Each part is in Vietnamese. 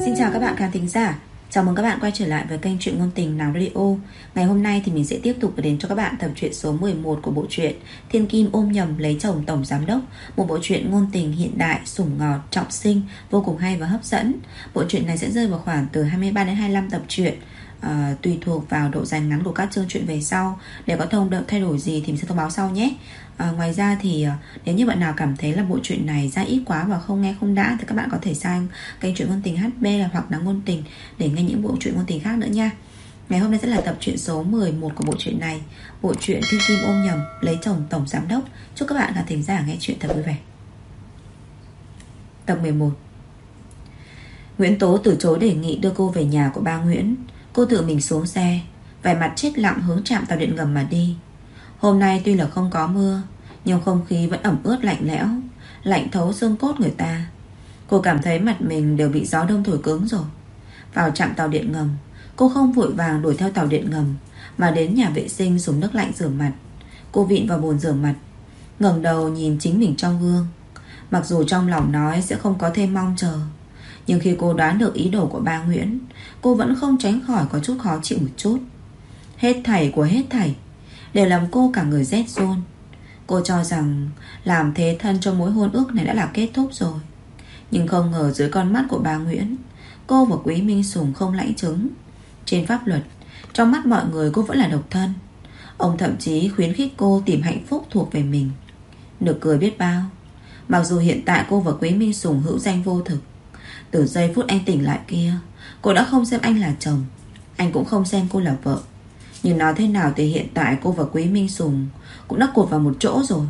Xin chào các bạn khán thính giả. Chào mừng các bạn quay trở lại với kênh Truyện Ngôn Tình Nàng Radio. Ngày hôm nay thì mình sẽ tiếp tục gửi đến cho các bạn tập truyện số 11 của bộ truyện Thiên Kim ôm nhầm lấy chồng tổng giám đốc. Một bộ truyện ngôn tình hiện đại, sủng ngọt, trọng sinh, vô cùng hay và hấp dẫn. Bộ truyện này sẽ rơi vào khoảng từ 23 đến 25 tập truyện. Tùy thuộc vào độ dài ngắn của các chương truyện về sau. Để có thay đổi gì thì mình sẽ thông báo sau nhé. Ngoài ra thì nếu như bạn nào cảm thấy là bộ truyện này ra ít quá và không nghe không đã thì các bạn có thể sang kênh Truyện Ngôn Tình HB hoặc là Ngôn Tình để nghe những bộ truyện ngôn tình khác nữa nha. Ngày hôm nay sẽ là tập truyện số 11 của bộ truyện này, bộ truyện Thiên Kim ôm nhầm lấy chồng tổng giám đốc. Chúc các bạn khán thính giả nghe truyện thật vui vẻ. Tập 11. Nguyễn Tố từ chối đề nghị đưa cô về nhà của ba Nguyễn. Cô tự mình xuống xe, vẻ mặt chết lặng hướng trạm tàu điện ngầm mà đi. Hôm nay tuy là không có mưa, nhưng không khí vẫn ẩm ướt lạnh lẽo, lạnh thấu xương cốt người ta. Cô cảm thấy mặt mình đều bị gió đông thổi cứng rồi. Vào trạm tàu điện ngầm, cô không vội vàng đuổi theo tàu điện ngầm, mà đến nhà vệ sinh dùng nước lạnh rửa mặt. Cô vịn vào bồn rửa mặt, ngẩng đầu nhìn chính mình trong gương. Mặc dù trong lòng nói sẽ không có thêm mong chờ, nhưng khi cô đoán được ý đồ của ba Nguyễn, cô vẫn không tránh khỏi có chút khó chịu một chút. Hết thảy của hết thảy đều làm cô cả người rét run. Cô cho rằng làm thế thân cho mối hôn ước này đã là kết thúc rồi, nhưng không ngờ dưới con mắt của ba Nguyễn, cô và Quý Minh Sùng không lãnh chứng. Trên pháp luật, trong mắt mọi người cô vẫn là độc thân. Ông thậm chí khuyến khích cô tìm hạnh phúc thuộc về mình. Nực cười biết bao. Mặc dù hiện tại cô và Quý Minh Sùng hữu danh vô thực, từ giây phút anh tỉnh lại kia, cô đã không xem anh là chồng, anh cũng không xem cô là vợ. Nhưng nói thế nào thì hiện tại cô và Quý Minh Sùng cũng đã cột vào một chỗ rồi.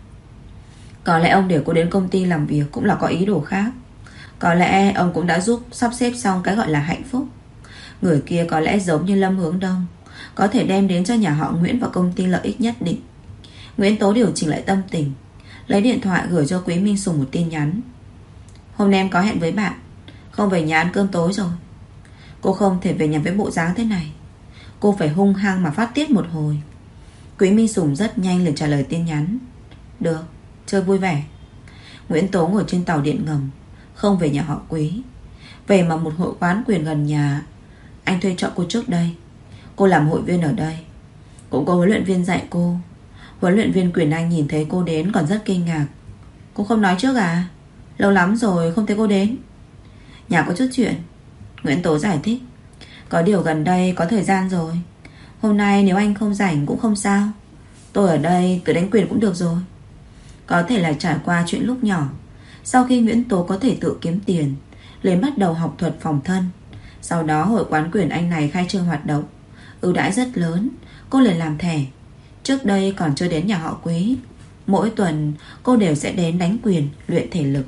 Có lẽ ông để cô đến công ty làm việc cũng là có ý đồ khác. Có lẽ ông cũng đã giúp sắp xếp xong cái gọi là hạnh phúc. Người kia có lẽ giống như Lâm Hướng Đông, có thể đem đến cho nhà họ Nguyễn và công ty lợi ích nhất định. Nguyễn Tố điều chỉnh lại tâm tình, lấy điện thoại gửi cho Quý Minh Sùng một tin nhắn. Hôm nay em có hẹn với bạn, không về nhà ăn cơm tối rồi. Cô không thể về nhà với bộ dáng thế này. Cô phải hung hăng mà phát tiết một hồi. Quý Minh Sùng rất nhanh liền trả lời tin nhắn. Được, chơi vui vẻ. Nguyễn Tố ngồi trên tàu điện ngầm, không về nhà họ Quý, về mà một hội quán quyền gần nhà anh thuê trọ cô trước đây. Cô làm hội viên ở đây, cũng có huấn luyện viên dạy cô. Huấn luyện viên Quyền Anh nhìn thấy cô đến còn rất kinh ngạc. Cô không nói trước à? Lâu lắm rồi không thấy cô đến. Nhà có chút chuyện, Nguyễn Tố giải thích. Có điều gần đây có thời gian rồi. Hôm nay nếu anh không rảnh cũng không sao, tôi ở đây tự đánh quyền cũng được rồi. Có thể là trải qua chuyện lúc nhỏ, sau khi Nguyễn Tố có thể tự kiếm tiền, liền bắt đầu học thuật phòng thân. Sau đó hội quán quyền Anh này khai trương hoạt động, ưu đãi rất lớn, cô liền làm thẻ. Trước đây còn chưa đến nhà họ Quý, mỗi tuần cô đều sẽ đến đánh quyền, luyện thể lực.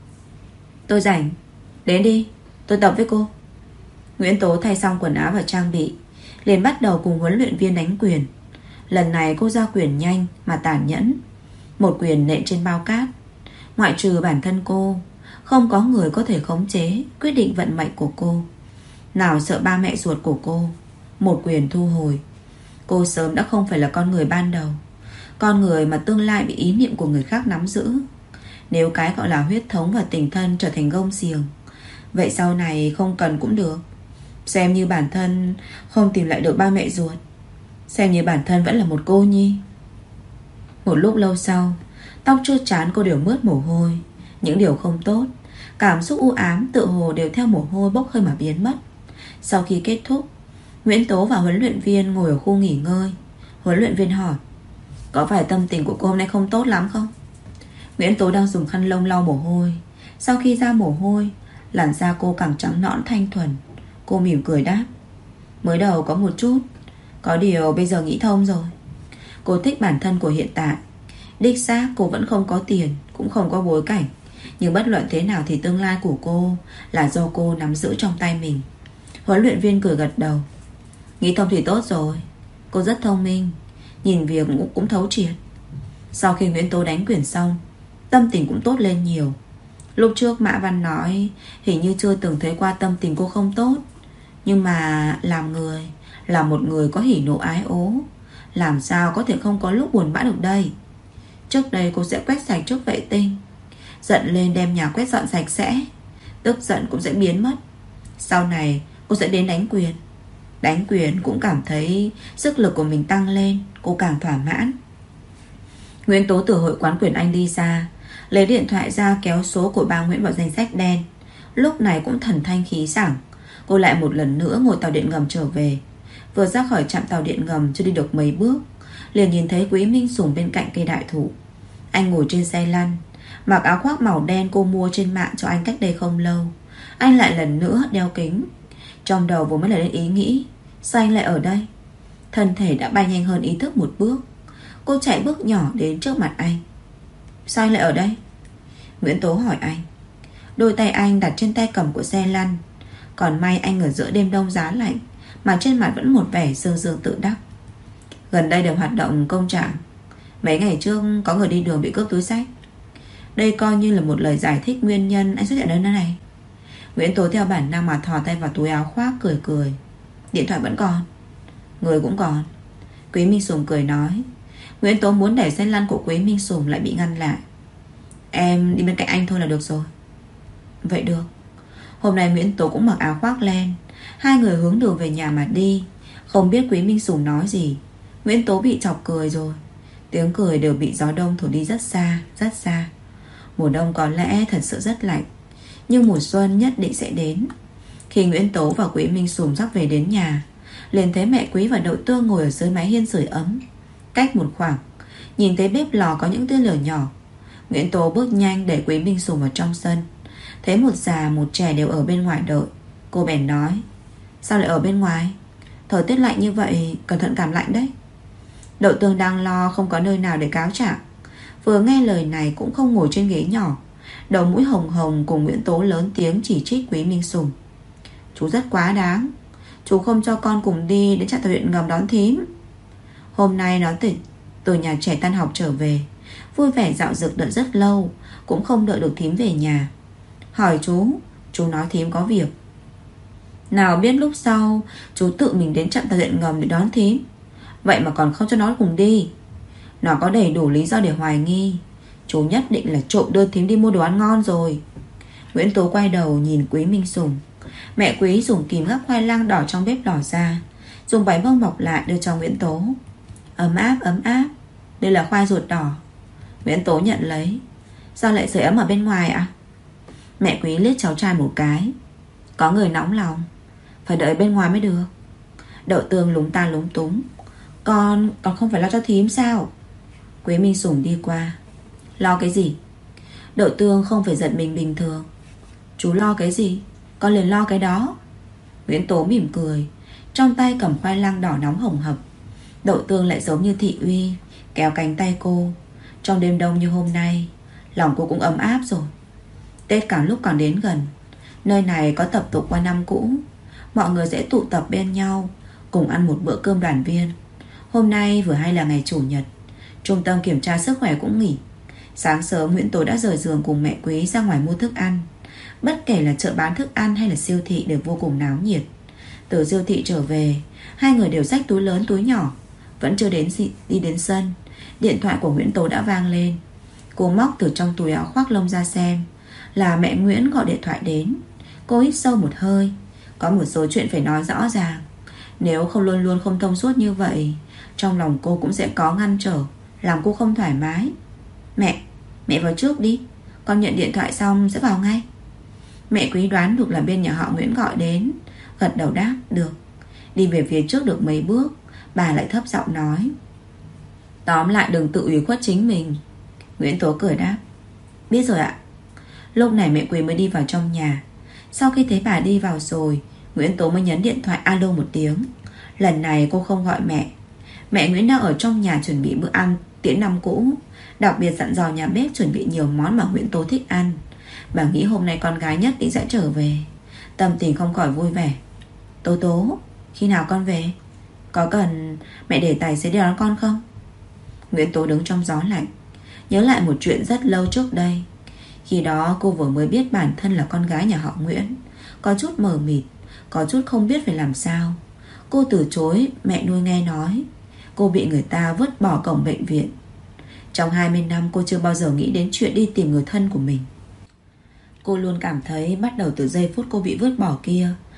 Tôi rảnh, đến đi, tôi tập với cô. Nguyễn Tố thay xong quần áo và trang bị, liền bắt đầu cùng huấn luyện viên đánh quyền. Lần này cô ra quyền nhanh mà tàn nhẫn, một quyền nện trên bao cát. Ngoại trừ bản thân cô, không có người có thể khống chế, quyết định vận mệnh của cô. Nào sợ ba mẹ ruột của cô, một quyền thu hồi. Cô sớm đã không phải là con người ban đầu, con người mà tương lai bị ý niệm của người khác nắm giữ. Nếu cái gọi là huyết thống và tình thân trở thành gông xiềng, vậy sau này không cần cũng được. Xem như bản thân không tìm lại được ba mẹ ruột, xem như bản thân vẫn là một cô nhi. Một lúc lâu sau, tóc trơ trán cô đều mướt mồ hôi. Những điều không tốt, cảm xúc u ám tự hồ đều theo mồ hôi bốc hơi mà biến mất. Sau khi kết thúc, Nguyễn Tố và huấn luyện viên ngồi ở khu nghỉ ngơi. Huấn luyện viên hỏi, có phải tâm tình của cô hôm nay không tốt lắm không? Nguyễn Tố đang dùng khăn lông lau mồ hôi. Sau khi ra mồ hôi, làn da cô càng trắng nõn thanh thuần. Cô mỉm cười đáp, mới đầu có một chút, có điều bây giờ nghĩ thông rồi. Cô thích bản thân của hiện tại. Đích xác cô vẫn không có tiền, cũng không có bối cảnh, nhưng bất luận thế nào thì tương lai của cô là do cô nắm giữ trong tay mình. Huấn luyện viên cười gật đầu. Nghĩ thông thì tốt rồi. Cô rất thông minh, nhìn việc cũng thấu triệt. Sau khi Nguyễn Tố đánh quyền xong, tâm tình cũng tốt lên nhiều. Lúc trước Mã Văn nói hình như chưa từng thấy qua tâm tình cô không tốt. Nhưng mà làm người, là một người có hỉ nộ ái ố, làm sao có thể không có lúc buồn bã được đây. Trước đây cô sẽ quét sạch trước vệ tinh, giận lên đem nhà quét dọn sạch sẽ, tức giận cũng sẽ biến mất. Sau này cô sẽ đến đánh quyền. Đánh quyền cũng cảm thấy sức lực của mình tăng lên, cô càng thỏa mãn. Nguyễn Tố từ hội quán quyền Anh đi ra, lấy điện thoại ra kéo số của ba Nguyễn vào danh sách đen. Lúc này cũng thần thanh khí sảng. Cô lại một lần nữa ngồi tàu điện ngầm trở về. Vừa ra khỏi trạm tàu điện ngầm chưa đi được mấy bước, liền nhìn thấy Quý Minh Sùng bên cạnh cây đại thụ. Anh ngồi trên xe lăn, mặc áo khoác màu đen cô mua trên mạng cho anh cách đây không lâu. Anh lại lần nữa đeo kính. Trong đầu vừa mới nảy lên ý nghĩ, sao anh lại ở đây? Thân thể đã bay nhanh hơn ý thức một bước. Cô chạy bước nhỏ đến trước mặt anh. Sao anh lại ở đây? Nguyễn Tố hỏi anh. Đôi tay anh đặt trên tay cầm của xe lăn. Còn may anh ở giữa đêm đông giá lạnh, mà trên mặt vẫn một vẻ sương sương tự đắc. Gần đây đều hoạt động công trạng. Mấy ngày trước có người đi đường bị cướp túi xách. Đây coi như là một lời giải thích nguyên nhân anh xuất hiện ở nơi này. Nguyễn Tố theo bản năng mà thò tay vào túi áo khoác, cười cười. Điện thoại vẫn còn, người cũng còn. Quý Minh Sùng cười nói. Nguyễn Tố muốn đẩy xe lăn của Quý Minh Sùng lại bị ngăn lại. Em đi bên cạnh anh thôi là được rồi. Vậy được. Hôm nay Nguyễn Tố cũng mặc áo khoác len. Hai người hướng đường về nhà mà đi. Không biết Quý Minh Sùng nói gì, Nguyễn Tố bị chọc cười rồi. Tiếng cười đều bị gió đông thổi đi rất xa, rất xa. Mùa đông có lẽ thật sự rất lạnh, nhưng mùa xuân nhất định sẽ đến. Khi Nguyễn Tố và Quý Minh Sùng sắp về đến nhà, liền thấy mẹ Quý và Đậu Tương ngồi ở dưới mái hiên sưởi ấm. Cách một khoảng, nhìn thấy bếp lò có những tia lửa nhỏ. Nguyễn Tố bước nhanh để Quý Minh Sùng vào trong sân. Thấy một già một trẻ đều ở bên ngoài đợi. Cô bèn nói. Sao lại ở bên ngoài? Thời tiết lạnh như vậy, cẩn thận cảm lạnh đấy. Đậu Tương đang lo không có nơi nào để cáo trạng, vừa nghe lời này cũng không ngồi trên ghế nhỏ. Đầu mũi hồng hồng cùng Nguyễn Tố lớn tiếng chỉ trích Quý Minh Sùng. Chú rất quá đáng. Chú không cho con cùng đi đến trạm tàu điện ngầm đón thím. Hôm nay nó từ nhà trẻ tan học trở về, vui vẻ dạo dực đợi rất lâu, cũng không đợi được thím về nhà. Hỏi chú nói thím có việc. Nào biết lúc sau chú tự mình đến trạm tàu điện ngầm để đón thím. Vậy mà còn không cho nó cùng đi. Nó có đầy đủ lý do để hoài nghi chú nhất định là trộm đưa thím đi mua đồ ăn ngon rồi. Nguyễn Tố quay đầu nhìn Quý Minh Sùng. Mẹ Quý dùng kìm gắp khoai lang đỏ trong bếp lò ra, dùng bánh bông bọc lại đưa cho Nguyễn Tố. Ấm áp, ấm áp. Đây là khoai ruột đỏ. Nguyễn Tố nhận lấy. Sao lại sưởi ấm ở bên ngoài ạ? Mẹ Quý liếc cháu trai một cái. Có người nóng lòng, phải đợi bên ngoài mới được. Đậu Tương lúng ta lúng túng. Con không phải lo cho thím sao? Quý Minh Sùng đi qua. Lo cái gì? Đậu Tương không phải giận mình bình thường. Chú lo cái gì, con liền lo cái đó. Nguyễn Tố mỉm cười, trong tay cầm khoai lang đỏ nóng hồng hộc. Đậu Tương lại giống như thị uy, kéo cánh tay cô. Trong đêm đông như hôm nay, lòng cô cũng ấm áp rồi. Tết càng lúc càng đến gần. Nơi này có tập tục qua năm cũ, mọi người sẽ tụ tập bên nhau, cùng ăn một bữa cơm đoàn viên. Hôm nay vừa hay là ngày Chủ nhật, trung tâm kiểm tra sức khỏe cũng nghỉ. Sáng sớm Nguyễn Tố đã rời giường cùng mẹ Quý ra ngoài mua thức ăn. Bất kể là chợ bán thức ăn hay là siêu thị đều vô cùng náo nhiệt. Từ siêu thị trở về, hai người đều xách túi lớn túi nhỏ. Vẫn chưa đi đến sân, điện thoại của Nguyễn Tố đã vang lên. Cô móc từ trong túi áo khoác lông ra xem. Là mẹ Nguyễn gọi điện thoại đến. Cô hít sâu một hơi. Có một số chuyện phải nói rõ ràng. Nếu không luôn luôn không thông suốt như vậy, trong lòng cô cũng sẽ có ngăn trở, làm cô không thoải mái. Mẹ vào trước đi, con nhận điện thoại xong sẽ vào ngay. Mẹ Quý đoán được là bên nhà họ Nguyễn gọi đến, gật đầu đáp được. Đi về phía trước được mấy bước, bà lại thấp giọng nói. Tóm lại đừng tự ủy khuất chính mình. Nguyễn Tố cười đáp. Biết rồi ạ. Lúc này mẹ Quý mới đi vào trong nhà. Sau khi thấy bà đi vào rồi, Nguyễn Tố mới nhấn điện thoại alo một tiếng. Lần này cô không gọi mẹ. Mẹ Nguyễn đang ở trong nhà chuẩn bị bữa ăn tiễn năm cũ. Đặc biệt dặn dò nhà bếp chuẩn bị nhiều món mà Nguyễn Tố thích ăn. Bà nghĩ hôm nay con gái nhất định sẽ trở về. Tâm tình không khỏi vui vẻ. Tố, khi nào con về? Có cần mẹ để tài xế đi đón con không? Nguyễn Tố đứng trong gió lạnh, nhớ lại một chuyện rất lâu trước đây. Khi đó cô vừa mới biết bản thân là con gái nhà họ Nguyễn, có chút mờ mịt, có chút không biết phải làm sao. Cô từ chối mẹ nuôi nghe nói cô bị người ta vứt bỏ cổng bệnh viện. Trong 20 năm cô chưa bao giờ nghĩ đến chuyện đi tìm người thân của mình. Cô luôn cảm thấy bắt đầu từ giây phút cô bị vứt bỏ kia,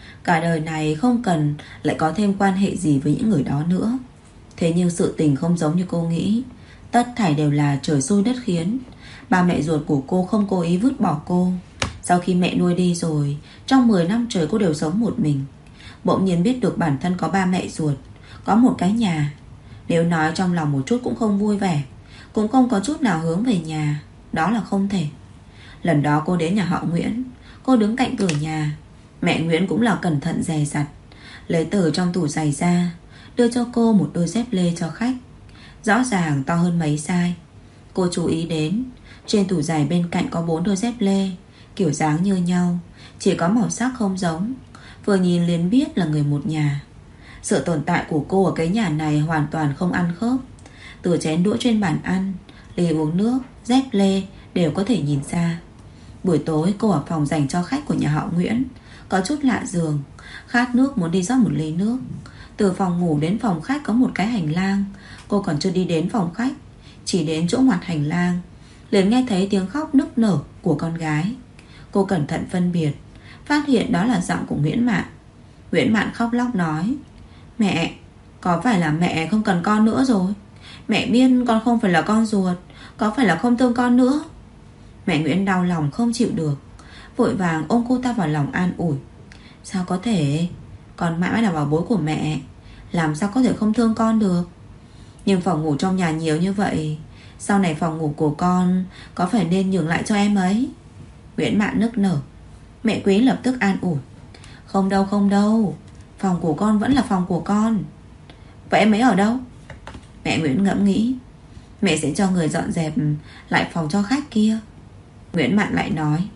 Cả đời này không cần lại có thêm quan hệ gì với những người đó nữa. Thế nhưng sự tình không giống như cô nghĩ. Tất thảy đều là trời xui đất khiến. Ba mẹ ruột của cô không cố ý vứt bỏ cô. Sau khi mẹ nuôi đi rồi, trong 10 năm trời cô đều sống một mình. Bỗng nhiên biết được bản thân có ba mẹ ruột, có một cái nhà. Nếu nói trong lòng một chút cũng không vui vẻ, cũng không có chút nào hướng về nhà. Đó là không thể. Lần đó cô đến nhà họ Nguyễn. Cô đứng cạnh cửa nhà. Mẹ Nguyễn cũng là cẩn thận dè dặt, lấy từ trong tủ giày ra, đưa cho cô một đôi dép lê cho khách. Rõ ràng to hơn mấy size. Cô chú ý đến trên tủ giày bên cạnh có 4 đôi dép lê, kiểu dáng như nhau, chỉ có màu sắc không giống. Vừa nhìn liền biết là người một nhà. Sự tồn tại của cô ở cái nhà này hoàn toàn không ăn khớp. Từ chén đũa trên bàn ăn, ly uống nước, dép lê đều có thể nhìn ra. Buổi tối cô ở phòng dành cho khách của nhà họ Nguyễn, có chút lạ giường. Khát nước muốn đi rót một ly nước. Từ phòng ngủ đến phòng khách có một cái hành lang. Cô còn chưa đi đến phòng khách, chỉ đến chỗ ngoặt hành lang, liền nghe thấy tiếng khóc nức nở của con gái. Cô cẩn thận phân biệt, phát hiện đó là giọng của Nguyễn Mạn. Nguyễn Mạn khóc lóc nói: Mẹ, có phải là mẹ không cần con nữa rồi? Mẹ biết con không phải là con ruột, có phải là không thương con nữa? Mẹ Nguyễn đau lòng không chịu được, vội vàng ôm cô ta vào lòng an ủi: Sao có thể? Con mãi mãi là bảo bối của mẹ, làm sao có thể không thương con được? Nhưng phòng ngủ trong nhà nhiều như vậy, sau này phòng ngủ của con có phải nên nhường lại cho em ấy? Nguyễn Mạn nức nở. Mẹ Quý lập tức an ủi: Không đâu không đâu, phòng của con vẫn là phòng của con. Vậy em ấy ở đâu? Mẹ Nguyễn ngẫm nghĩ: Mẹ sẽ cho người dọn dẹp lại phòng cho khách kia. Nguyễn Mạn lại nói: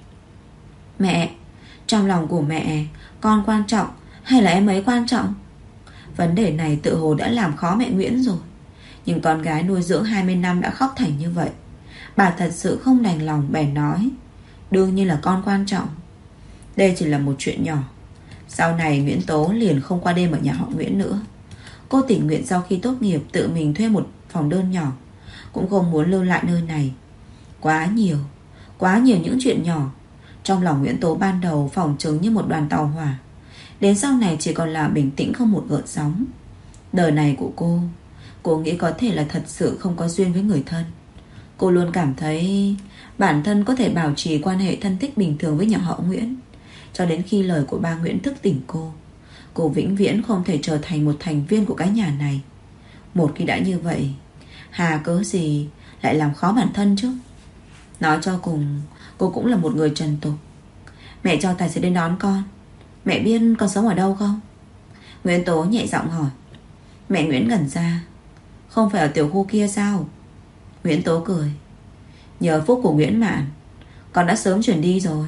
Mẹ, trong lòng của mẹ, con quan trọng hay là em ấy quan trọng? Vấn đề này tự hồ đã làm khó mẹ Nguyễn rồi. Nhưng con gái nuôi dưỡng 20 năm đã khóc thành như vậy, bà thật sự không đành lòng, bèn nói: Đương nhiên là con quan trọng. Đây chỉ là một chuyện nhỏ. Sau này Nguyễn Tố liền không qua đêm ở nhà họ Nguyễn nữa. Cô tình nguyện sau khi tốt nghiệp tự mình thuê một phòng đơn nhỏ, cũng không muốn lưu lại nơi này. Quá nhiều những chuyện nhỏ. Trong lòng Nguyễn Tố ban đầu phỏng chứng như một đoàn tàu hỏa, đến sau này chỉ còn là bình tĩnh không một gợn sóng. Đời này của cô nghĩ có thể là thật sự không có duyên với người thân. Cô luôn cảm thấy bản thân có thể bảo trì quan hệ thân thích bình thường với nhà họ Nguyễn, cho đến khi lời của ba Nguyễn thức tỉnh cô vĩnh viễn không thể trở thành một thành viên của cái nhà này. Một khi đã như vậy, hà cớ gì lại làm khó bản thân chứ? Nói cho cùng, cô cũng là một người trần tục. Mẹ cho tài xế đến đón con. Mẹ biết con sống ở đâu không? Nguyễn Tố nhẹ giọng hỏi. Mẹ Nguyễn ngẩn ra. Không phải ở tiểu khu kia sao? Nguyễn Tố cười. Nhờ phúc của Nguyễn Mạn, con đã sớm chuyển đi rồi.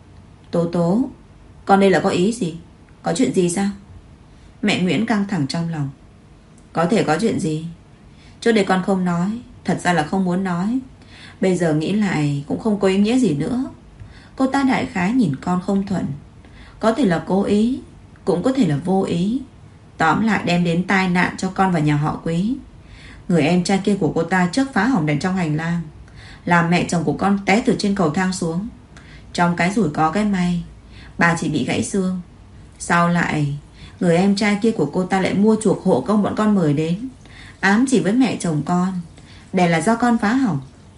Tố, con đây là có ý gì? Có chuyện gì sao? Mẹ Nguyễn căng thẳng trong lòng. Có thể có chuyện gì? Trước đây con không nói, thật ra là không muốn nói. Bây giờ nghĩ lại cũng không có ý nghĩa gì nữa. Cô ta đại khái nhìn con không thuận. Có thể là cố ý, cũng có thể là vô ý. Tóm lại đem đến tai nạn cho con và nhà họ Quý. Người em trai kia của cô ta trước phá hỏng đèn trong hành lang, làm mẹ chồng của con té từ trên cầu thang xuống. Trong cái rủi có cái may, bà chỉ bị gãy xương. Sau lại người em trai kia của cô ta lại mua chuộc hộ công bọn con mời đến, ám chỉ với mẹ chồng con, đèn là do con phá hỏng.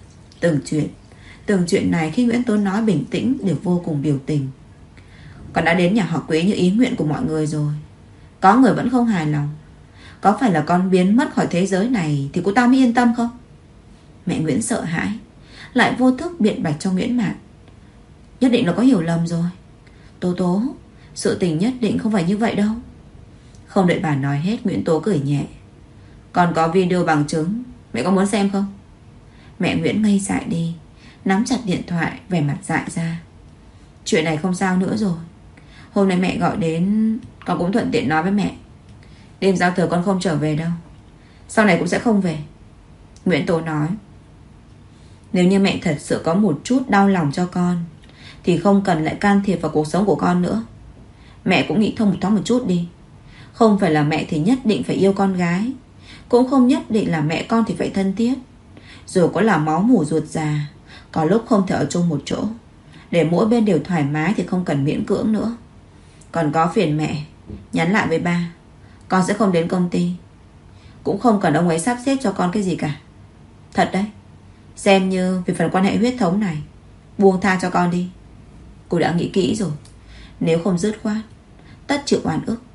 Từng chuyện này khi Nguyễn Tố nói bình tĩnh đều vô cùng biểu tình. Con đã đến nhà họ Quý như ý nguyện của mọi người rồi. Có người vẫn không hài lòng. Có phải là con biến mất khỏi thế giới này thì cô ta mới yên tâm không? Mẹ Nguyễn sợ hãi, lại vô thức biện bạch cho Nguyễn Mạn. Nhất định là có hiểu lầm rồi. Tố, sự tình nhất định không phải như vậy đâu. Không đợi bà nói hết, Nguyễn Tố cười nhẹ. Còn có video bằng chứng, mẹ có muốn xem không? Mẹ Nguyễn ngây dại đi, nắm chặt điện thoại, vẻ mặt dại ra. Chuyện này không sao nữa rồi. Hôm nay mẹ gọi đến, con cũng thuận tiện nói với mẹ. Đêm giao thừa con không trở về đâu, sau này cũng sẽ không về. Nguyễn Tố nói. Nếu như mẹ thật sự có một chút đau lòng cho con thì không cần lại can thiệp vào cuộc sống của con nữa. Mẹ cũng nghĩ thông một thoáng một chút đi. Không phải là mẹ thì nhất định phải yêu con gái, cũng không nhất định là mẹ con thì phải thân thiết. Dù có là máu mủ ruột già, có lúc không thể ở chung một chỗ. Để mỗi bên đều thoải mái thì không cần miễn cưỡng nữa. Còn có phiền mẹ nhắn lại với ba, con sẽ không đến công ty, cũng không cần ông ấy sắp xếp cho con cái gì cả. Thật đấy. Xem như vì phần quan hệ huyết thống này, buông tha cho con đi. Cô đã nghĩ kỹ rồi, nếu không dứt khoát, tất chịu oan ức.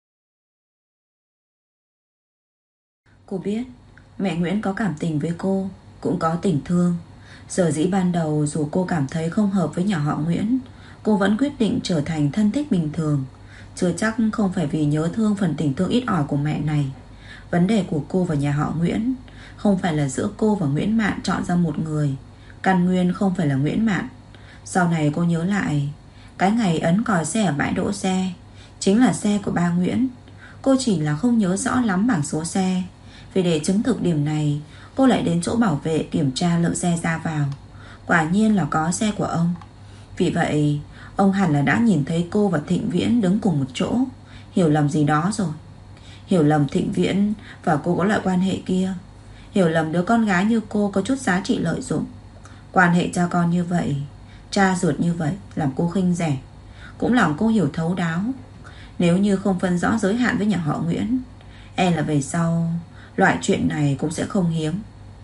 Cô biết mẹ Nguyễn có cảm tình với cô, cũng có tình thương. Sở dĩ ban đầu dù cô cảm thấy không hợp với nhà họ Nguyễn, cô vẫn quyết định trở thành thân thích bình thường. Chưa chắc không phải vì nhớ thương phần tình thương ít ỏi của mẹ này. Vấn đề của cô và nhà họ Nguyễn không phải là giữa cô và Nguyễn Mạn chọn ra một người. Căn nguyên không phải là Nguyễn Mạn. Sau này cô nhớ lại, cái ngày ấn còi xe ở bãi đỗ xe chính là xe của ba Nguyễn. Cô chỉ là không nhớ rõ lắm bảng số xe. Vì để chứng thực điểm này, cô lại đến chỗ bảo vệ kiểm tra lượng xe ra vào. Quả nhiên là có xe của ông. Vì vậy ông hẳn là đã nhìn thấy cô và Thịnh Viễn đứng cùng một chỗ. Hiểu lầm gì đó rồi. Hiểu lầm Thịnh Viễn và cô có loại quan hệ kia. Hiểu lầm đứa con gái như cô có chút giá trị lợi dụng. Quan hệ cha con như vậy, cha ruột như vậy, làm cô khinh rẻ, cũng làm cô hiểu thấu đáo. Nếu như không phân rõ giới hạn với nhà họ Nguyễn, e là về sau loại chuyện này cũng sẽ không hiếm.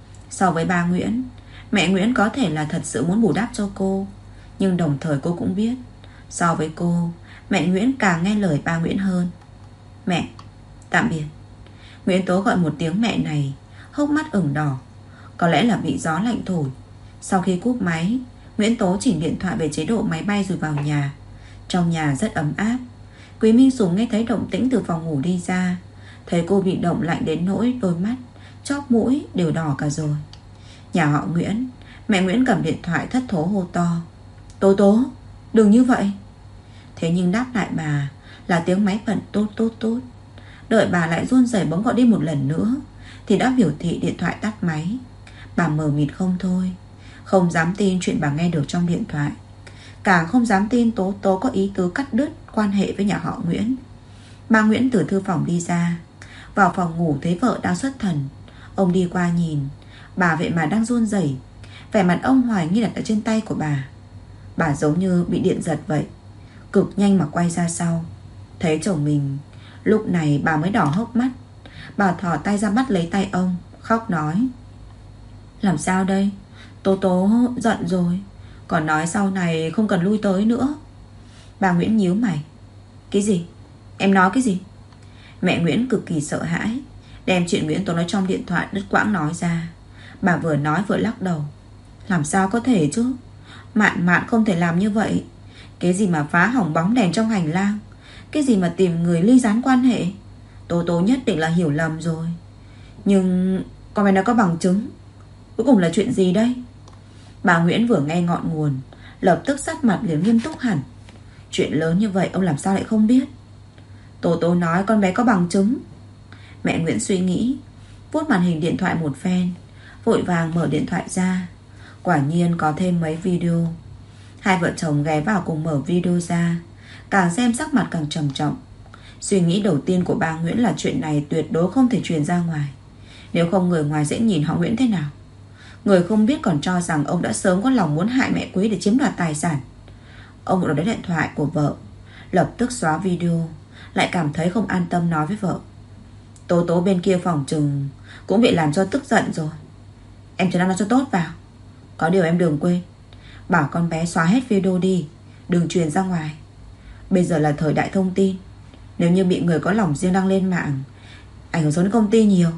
So với ba Nguyễn, mẹ Nguyễn có thể là thật sự muốn bù đắp cho cô, nhưng đồng thời cô cũng biết, so với cô, mẹ Nguyễn càng nghe lời ba Nguyễn hơn. Mẹ, tạm biệt. Nguyễn Tố gọi một tiếng mẹ này, hốc mắt ửng đỏ. Có lẽ là bị gió lạnh thổi. Sau khi cúp máy, Nguyễn Tố chỉnh điện thoại về chế độ máy bay rồi vào nhà. Trong nhà rất ấm áp. Quý Minh Sùng nghe thấy động tĩnh từ phòng ngủ đi ra. Thấy cô bị động lạnh đến nỗi đôi mắt, chóp mũi đều đỏ cả rồi. Nhà họ Nguyễn. Mẹ Nguyễn cầm điện thoại thất thố hô to: Tố Tố, đừng như vậy. Thế nhưng đáp lại bà là tiếng máy bận tốt tốt tốt. Đợi bà lại run rẩy bấm gọi đi một lần nữa thì đã biểu thị điện thoại tắt máy. Bà mờ mịt không thôi, không dám tin chuyện bà nghe được trong điện thoại, càng không dám tin Tố Tố có ý tứ cắt đứt quan hệ với nhà họ Nguyễn. Bà Nguyễn từ thư phòng đi ra, vào phòng ngủ thấy vợ đang xuất thần. Ông đi qua nhìn, bà vậy mà đang run rẩy. Vẻ mặt ông hoài nghi đặt ở trên tay của bà. Bà giống như bị điện giật vậy, cực nhanh mà quay ra sau. Thấy chồng mình, lúc này bà mới đỏ hốc mắt. Bà thò tay ra bắt lấy tay ông, khóc nói: Làm sao đây? Tố Tố giận rồi, còn nói sau này không cần lui tới nữa. Bà Nguyễn nhíu mày: Cái gì? Em nói cái gì? Mẹ Nguyễn cực kỳ sợ hãi, đem chuyện Nguyễn Tố nói trong điện thoại đứt quãng nói ra. Bà vừa nói vừa lắc đầu: Làm sao có thể chứ? Mạn không thể làm như vậy. Cái gì mà phá hỏng bóng đèn trong hành lang, cái gì mà tìm người ly gián quan hệ. Tố Tố nhất định là hiểu lầm rồi. Nhưng con bé nó có bằng chứng. Cuối cùng là chuyện gì đây? Bà Nguyễn vừa nghe ngọn nguồn, lập tức sắc mặt liền nghiêm túc hẳn. Chuyện lớn như vậy ông làm sao lại không biết? Tố Tố nói con bé có bằng chứng. Mẹ Nguyễn suy nghĩ, vuốt màn hình điện thoại một phen, vội vàng mở điện thoại ra. Quả nhiên có thêm mấy video. Hai vợ chồng ghé vào cùng mở video ra. Càng xem sắc mặt càng trầm trọng. Suy nghĩ đầu tiên của bà Nguyễn là chuyện này tuyệt đối không thể truyền ra ngoài. Nếu không người ngoài sẽ nhìn họ Nguyễn thế nào? Người không biết còn cho rằng ông đã sớm có lòng muốn hại mẹ Quý để chiếm đoạt tài sản. Ông vừa lấy điện thoại của vợ, lập tức xóa video, lại cảm thấy không an tâm nói với vợ: Tố Tố bên kia phòng chừng cũng bị làm cho tức giận rồi. Em cho nó cho tốt vào. Có điều em đừng quên, bảo con bé xóa hết video đi, đừng truyền ra ngoài. Bây giờ là thời đại thông tin, nếu như bị người có lòng riêng đăng lên mạng, ảnh hưởng xấu đến công ty nhiều.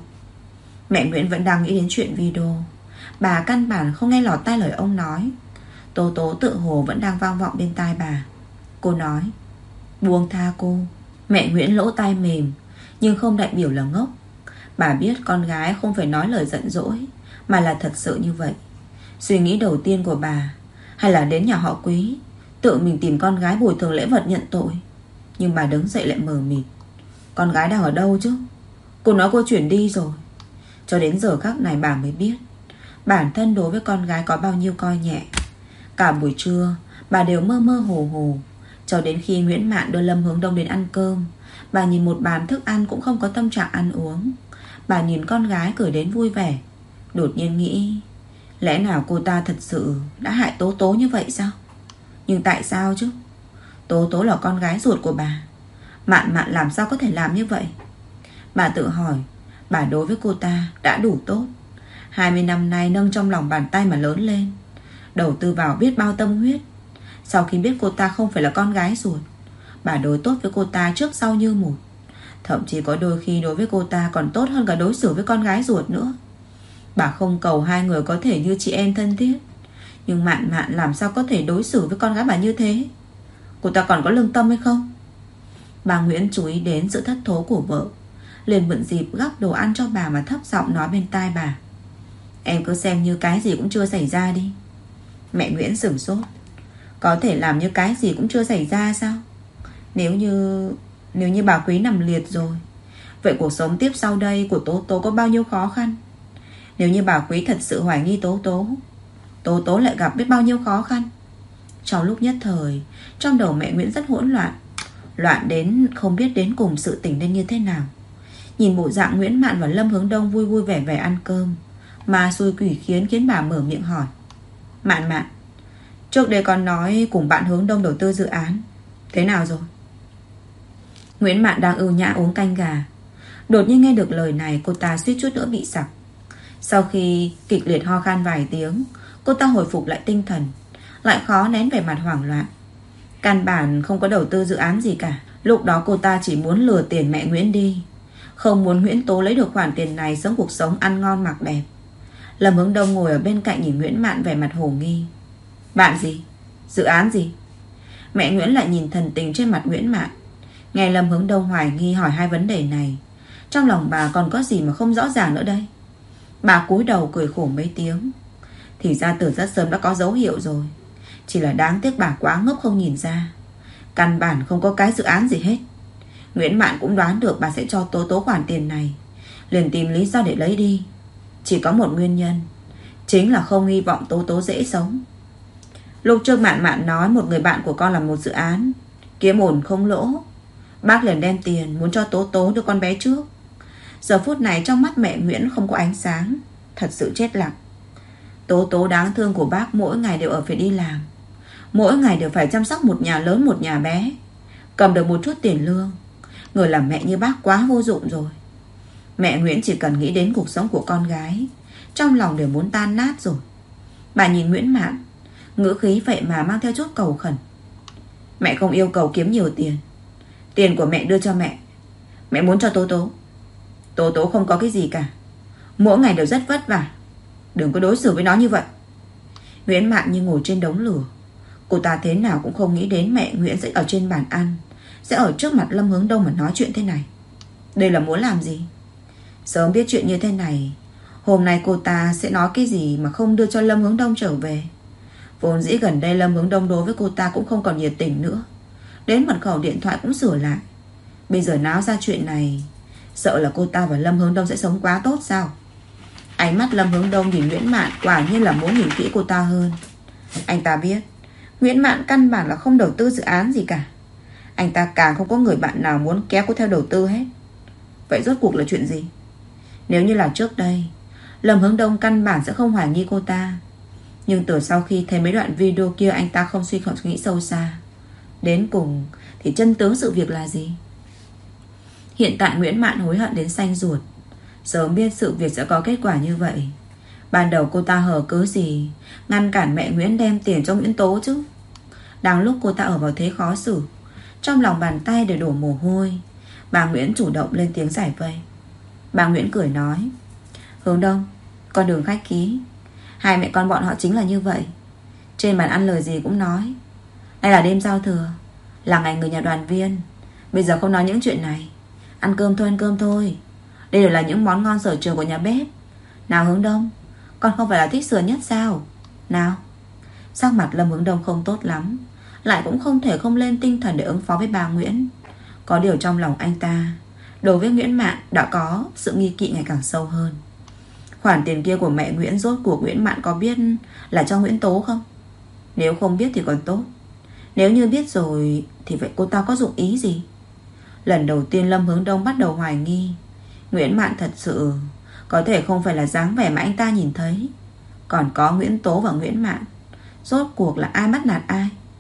Mẹ Nguyễn vẫn đang nghĩ đến chuyện video. Bà căn bản không nghe lọt tai lời ông nói. Tố Tố tự hồ vẫn đang vang vọng bên tai bà. Cô nói: Buông tha cô. Mẹ Nguyễn lỗ tai mềm, nhưng không đại biểu là ngốc. Bà biết con gái không phải nói lời giận dỗi, mà là thật sự như vậy. Suy nghĩ đầu tiên của bà hay là đến nhà họ Quý, tự mình tìm con gái bồi thường lễ vật nhận tội. Nhưng bà đứng dậy lại mờ mịt. Con gái đang ở đâu chứ? Cô nói cô chuyển đi rồi. Cho đến giờ khắc này bà mới biết bản thân đối với con gái có bao nhiêu coi nhẹ. Cả buổi trưa bà đều mơ mơ hồ hồ, cho đến khi Nguyễn Mạn đưa Lâm Hướng Đông đến ăn cơm. Bà nhìn một bàn thức ăn cũng không có tâm trạng ăn uống. Bà nhìn con gái cười đến vui vẻ, đột nhiên nghĩ, lẽ nào cô ta thật sự đã hại Tố Tố như vậy sao? Nhưng tại sao chứ? Tố Tố là con gái ruột của bà. Mạn Mạn làm sao có thể làm như vậy? Bà tự hỏi, bà đối với cô ta đã đủ tốt. 20 năm nay nâng trong lòng bàn tay mà lớn lên, đầu tư vào biết bao tâm huyết. Sau khi biết cô ta không phải là con gái ruột, bà đối tốt với cô ta trước sau như một. Thậm chí có đôi khi đối với cô ta còn tốt hơn cả đối xử với con gái ruột nữa. Bà không cầu hai người có thể như chị em thân thiết, nhưng Mạn Mạn làm sao có thể đối xử với con gái bà như thế? Cô ta còn có lương tâm hay không? Bà Nguyễn chú ý đến sự thất thố của vợ, liền mượn dịp gắp đồ ăn cho bà mà thấp giọng nói bên tai bà: Em cứ xem như cái gì cũng chưa xảy ra đi. Mẹ Nguyễn sửng sốt. Có thể làm như cái gì cũng chưa xảy ra sao? Nếu như bà Quý nằm liệt rồi, vậy cuộc sống tiếp sau đây của Tố Tố có bao nhiêu khó khăn? Nếu như bà Quý thật sự hoài nghi Tố Tố, Tố Tố lại gặp biết bao nhiêu khó khăn. Trong lúc nhất thời, trong đầu mẹ Nguyễn rất hỗn loạn, loạn đến không biết đến cùng sự tình nên như thế nào. Nhìn bộ dạng Nguyễn Mạn và Lâm Hướng Đông vui vui vẻ vẻ ăn cơm, mà xui quỷ khiến bà mở miệng hỏi: Mạn Mạn, trước đây con nói cùng bạn Hướng Đông đầu tư dự án, thế nào rồi? Nguyễn Mạn đang ưu nhã uống canh gà, đột nhiên nghe được lời này, cô ta suýt chút nữa bị sặc. Sau khi kịch liệt ho khan vài tiếng, cô ta hồi phục lại tinh thần, lại khó nén vẻ mặt hoảng loạn. Căn bản không có đầu tư dự án gì cả. Lúc đó cô ta chỉ muốn lừa tiền mẹ Nguyễn đi, không muốn Nguyễn Tố lấy được khoản tiền này sống cuộc sống ăn ngon mặc đẹp. Lâm Hướng Đông ngồi ở bên cạnh nhìn Nguyễn Mạn vẻ mặt hồ nghi. Bạn gì? Dự án gì? Mẹ Nguyễn lại nhìn thần tình trên mặt Nguyễn Mạn. Nghe Lâm Hướng Đông hoài nghi hỏi hai vấn đề này, trong lòng bà còn có gì mà không rõ ràng nữa đây? Bà cúi đầu cười khổ mấy tiếng. Thì ra từ rất sớm đã có dấu hiệu rồi, chỉ là đáng tiếc bà quá ngốc không nhìn ra. Căn bản không có cái dự án gì hết. Nguyễn Mạn cũng đoán được bà sẽ cho Tố Tố khoản tiền này, liền tìm lý do để lấy đi. Chỉ có một nguyên nhân, chính là không hy vọng Tố Tố dễ sống. Lúc trước Mạn Mạn nói một người bạn của con làm một dự án, kiếm ổn không lỗ, bác liền đem tiền muốn cho Tố Tố đưa con bé trước. Giờ phút này trong mắt mẹ Nguyễn không có ánh sáng, thật sự chết lặng. Tố Tố đáng thương của bác mỗi ngày đều ở phải đi làm, mỗi ngày đều phải chăm sóc một nhà lớn một nhà bé, cầm được một chút tiền lương. Người làm mẹ như bác quá vô dụng rồi. Mẹ Nguyễn chỉ cần nghĩ đến cuộc sống của con gái, trong lòng đều muốn tan nát rồi. Bà nhìn Nguyễn Mạn, ngữ khí vậy mà mang theo chút cầu khẩn. Mẹ không yêu cầu kiếm nhiều tiền, tiền của mẹ đưa cho mẹ, mẹ muốn cho Tố Tố. Tố Tố không có cái gì cả, mỗi ngày đều rất vất vả, đừng có đối xử với nó như vậy. Nguyễn Mạn như ngồi trên đống lửa. Cô ta thế nào cũng không nghĩ đến mẹ Nguyễn sẽ ở trên bàn ăn, sẽ ở trước mặt Lâm Hướng Đông mà nói chuyện thế này. Đây là muốn làm gì? Sớm biết chuyện như thế này, hôm nay cô ta sẽ nói cái gì mà không đưa cho Lâm Hướng Đông trở về. Vốn dĩ gần đây Lâm Hướng Đông đối với cô ta cũng không còn nhiệt tình nữa, đến mật khẩu điện thoại cũng sửa lại. Bây giờ náo ra chuyện này, sợ là cô ta và Lâm Hướng Đông sẽ sống quá tốt sao? Ánh mắt Lâm Hướng Đông nhìn Nguyễn Mạn quả nhiên là muốn nhìn kỹ cô ta hơn. Anh ta biết Nguyễn Mạn căn bản là không đầu tư dự án gì cả. Anh ta càng không có người bạn nào muốn kéo cô theo đầu tư hết. Vậy rốt cuộc là chuyện gì? Nếu như là trước đây, Lâm Hướng Đông căn bản sẽ không hoài nghi cô ta. Nhưng từ sau khi thấy mấy đoạn video kia, anh ta không suy nghĩ sâu xa. Đến cùng thì chân tướng sự việc là gì? Hiện tại Nguyễn Mạn hối hận đến xanh ruột. Sớm biết sự việc sẽ có kết quả như vậy, ban đầu cô ta hở cớ gì ngăn cản mẹ Nguyễn đem tiền cho Nguyễn Tố chứ? Đang lúc cô ta ở vào thế khó xử, trong lòng bàn tay để đổ mồ hôi, bà Nguyễn chủ động lên tiếng giải vây. Bà Nguyễn cười nói: Hướng Đông, con đừng khách khí. Hai mẹ con bọn họ chính là như vậy. Trên bàn ăn lời gì cũng nói. Đây là đêm giao thừa, là ngày người nhà đoàn viên. Bây giờ không nói những chuyện này. Ăn cơm thôi, ăn cơm thôi. Đây đều là những món ngon sở trường của nhà bếp. Nào Hướng Đông, con không phải là thích sườn nhất sao? Nào. Sắc mặt Lâm Hướng Đông không tốt lắm, lại cũng không thể không lên tinh thần để ứng phó với bà Nguyễn. Có điều trong lòng anh ta đối với Nguyễn Mạn đã có sự nghi kỵ ngày càng sâu hơn. Khoản tiền kia của mẹ Nguyễn rốt cuộc Nguyễn Mạn có biết là cho Nguyễn Tố không? Nếu không biết thì còn tốt, nếu như biết rồi thì vậy cô ta có dụng ý gì? Lần đầu tiên Lâm Hướng Đông bắt đầu hoài nghi Nguyễn Mạn thật sự có thể không phải là dáng vẻ mà anh ta nhìn thấy. Còn có Nguyễn Tố và Nguyễn Mạn, rốt cuộc là ai bắt nạt ai?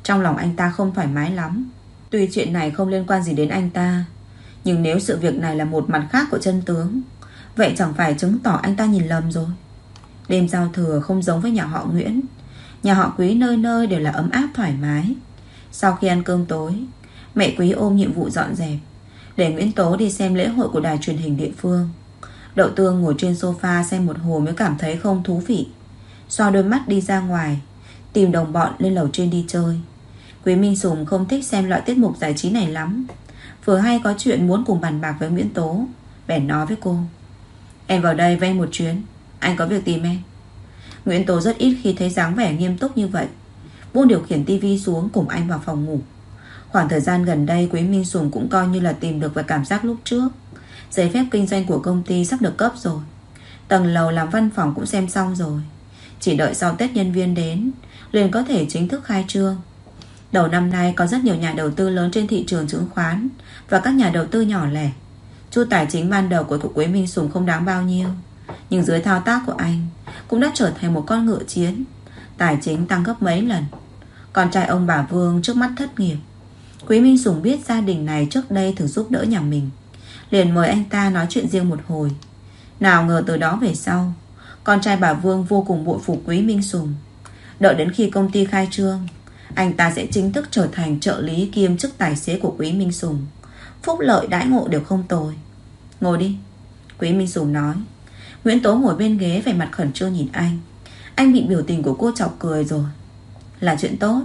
Trong lòng anh ta không thoải mái lắm. Tuy chuyện này không liên quan gì đến anh ta, nhưng nếu sự việc này là một mặt khác của chân tướng, vậy chẳng phải chứng tỏ anh ta nhìn lầm rồi. Đêm giao thừa không giống với nhà họ Nguyễn. Nhà họ Quý nơi nơi đều là ấm áp thoải mái. Sau khi ăn cơm tối, mẹ Quý ôm nhiệm vụ dọn dẹp, để Nguyễn Tố đi xem lễ hội của đài truyền hình địa phương. Đậu Tương ngồi trên sofa xem một hồi mới cảm thấy không thú vị, xoa đôi mắt đi ra ngoài, tìm đồng bọn lên lầu trên đi chơi. Quý Minh Sùng không thích xem loại tiết mục giải trí này lắm. Vừa hay có chuyện muốn cùng bàn bạc với Nguyễn Tố, bèn nói với cô: "Em vào đây với anh một chuyến, anh có việc tìm em." Nguyễn Tố rất ít khi thấy dáng vẻ nghiêm túc như vậy, buông điều khiển tivi xuống cùng anh vào phòng ngủ. Khoảng thời gian gần đây Quý Minh Sùng cũng coi như là tìm được về cảm giác lúc trước. Giấy phép kinh doanh của công ty sắp được cấp rồi, tầng lầu làm văn phòng cũng xem xong rồi, chỉ đợi sau Tết nhân viên đến liền có thể chính thức khai trương. Đầu năm nay có rất nhiều nhà đầu tư lớn trên thị trường chứng khoán và các nhà đầu tư nhỏ lẻ. Chút tài chính ban đầu của Quý Minh Sùng không đáng bao nhiêu, nhưng dưới thao tác của anh cũng đã trở thành một con ngựa chiến. Tài chính tăng gấp mấy lần. Con trai ông bà Vương trước mắt thất nghiệp. Quý Minh Sùng biết gia đình này trước đây thường giúp đỡ nhà mình, liền mời anh ta nói chuyện riêng một hồi. Nào ngờ từ đó về sau, con trai bà Vương vô cùng bội phục Quý Minh Sùng. Đợi đến khi công ty khai trương, anh ta sẽ chính thức trở thành trợ lý kiêm chức tài xế của Quý Minh Sùng. Phúc lợi đãi ngộ đều không tồi. "Ngồi đi," Quý Minh Sùng nói. Nguyễn Tố ngồi bên ghế vẻ mặt khẩn trương nhìn anh. Anh bị biểu tình của cô chọc cười rồi. "Là chuyện tốt."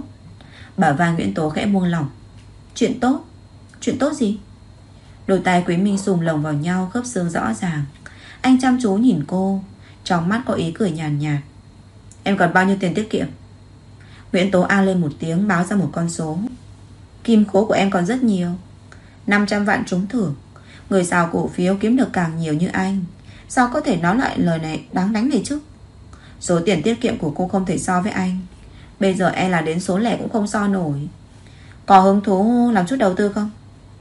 Bả vai Nguyễn Tố khẽ buông lỏng. "Chuyện tốt? Chuyện tốt gì?" Đôi tay Quý Minh Sùng lồng vào nhau, khớp xương rõ ràng. Anh chăm chú nhìn cô, trong mắt có ý cười nhàn nhạt. "Em còn bao nhiêu tiền tiết kiệm?" Nguyễn Tố a lên một tiếng, báo ra một con số. "Kim khố của em còn rất nhiều. 500 vạn trúng thưởng. Người giàu cổ phiếu kiếm được càng nhiều như anh, sao có thể nói lại lời này đáng đánh này chứ?" "Số tiền tiết kiệm của cô không thể so với anh. Bây giờ em là đến số lẻ cũng không so nổi. Có hứng thú làm chút đầu tư không?"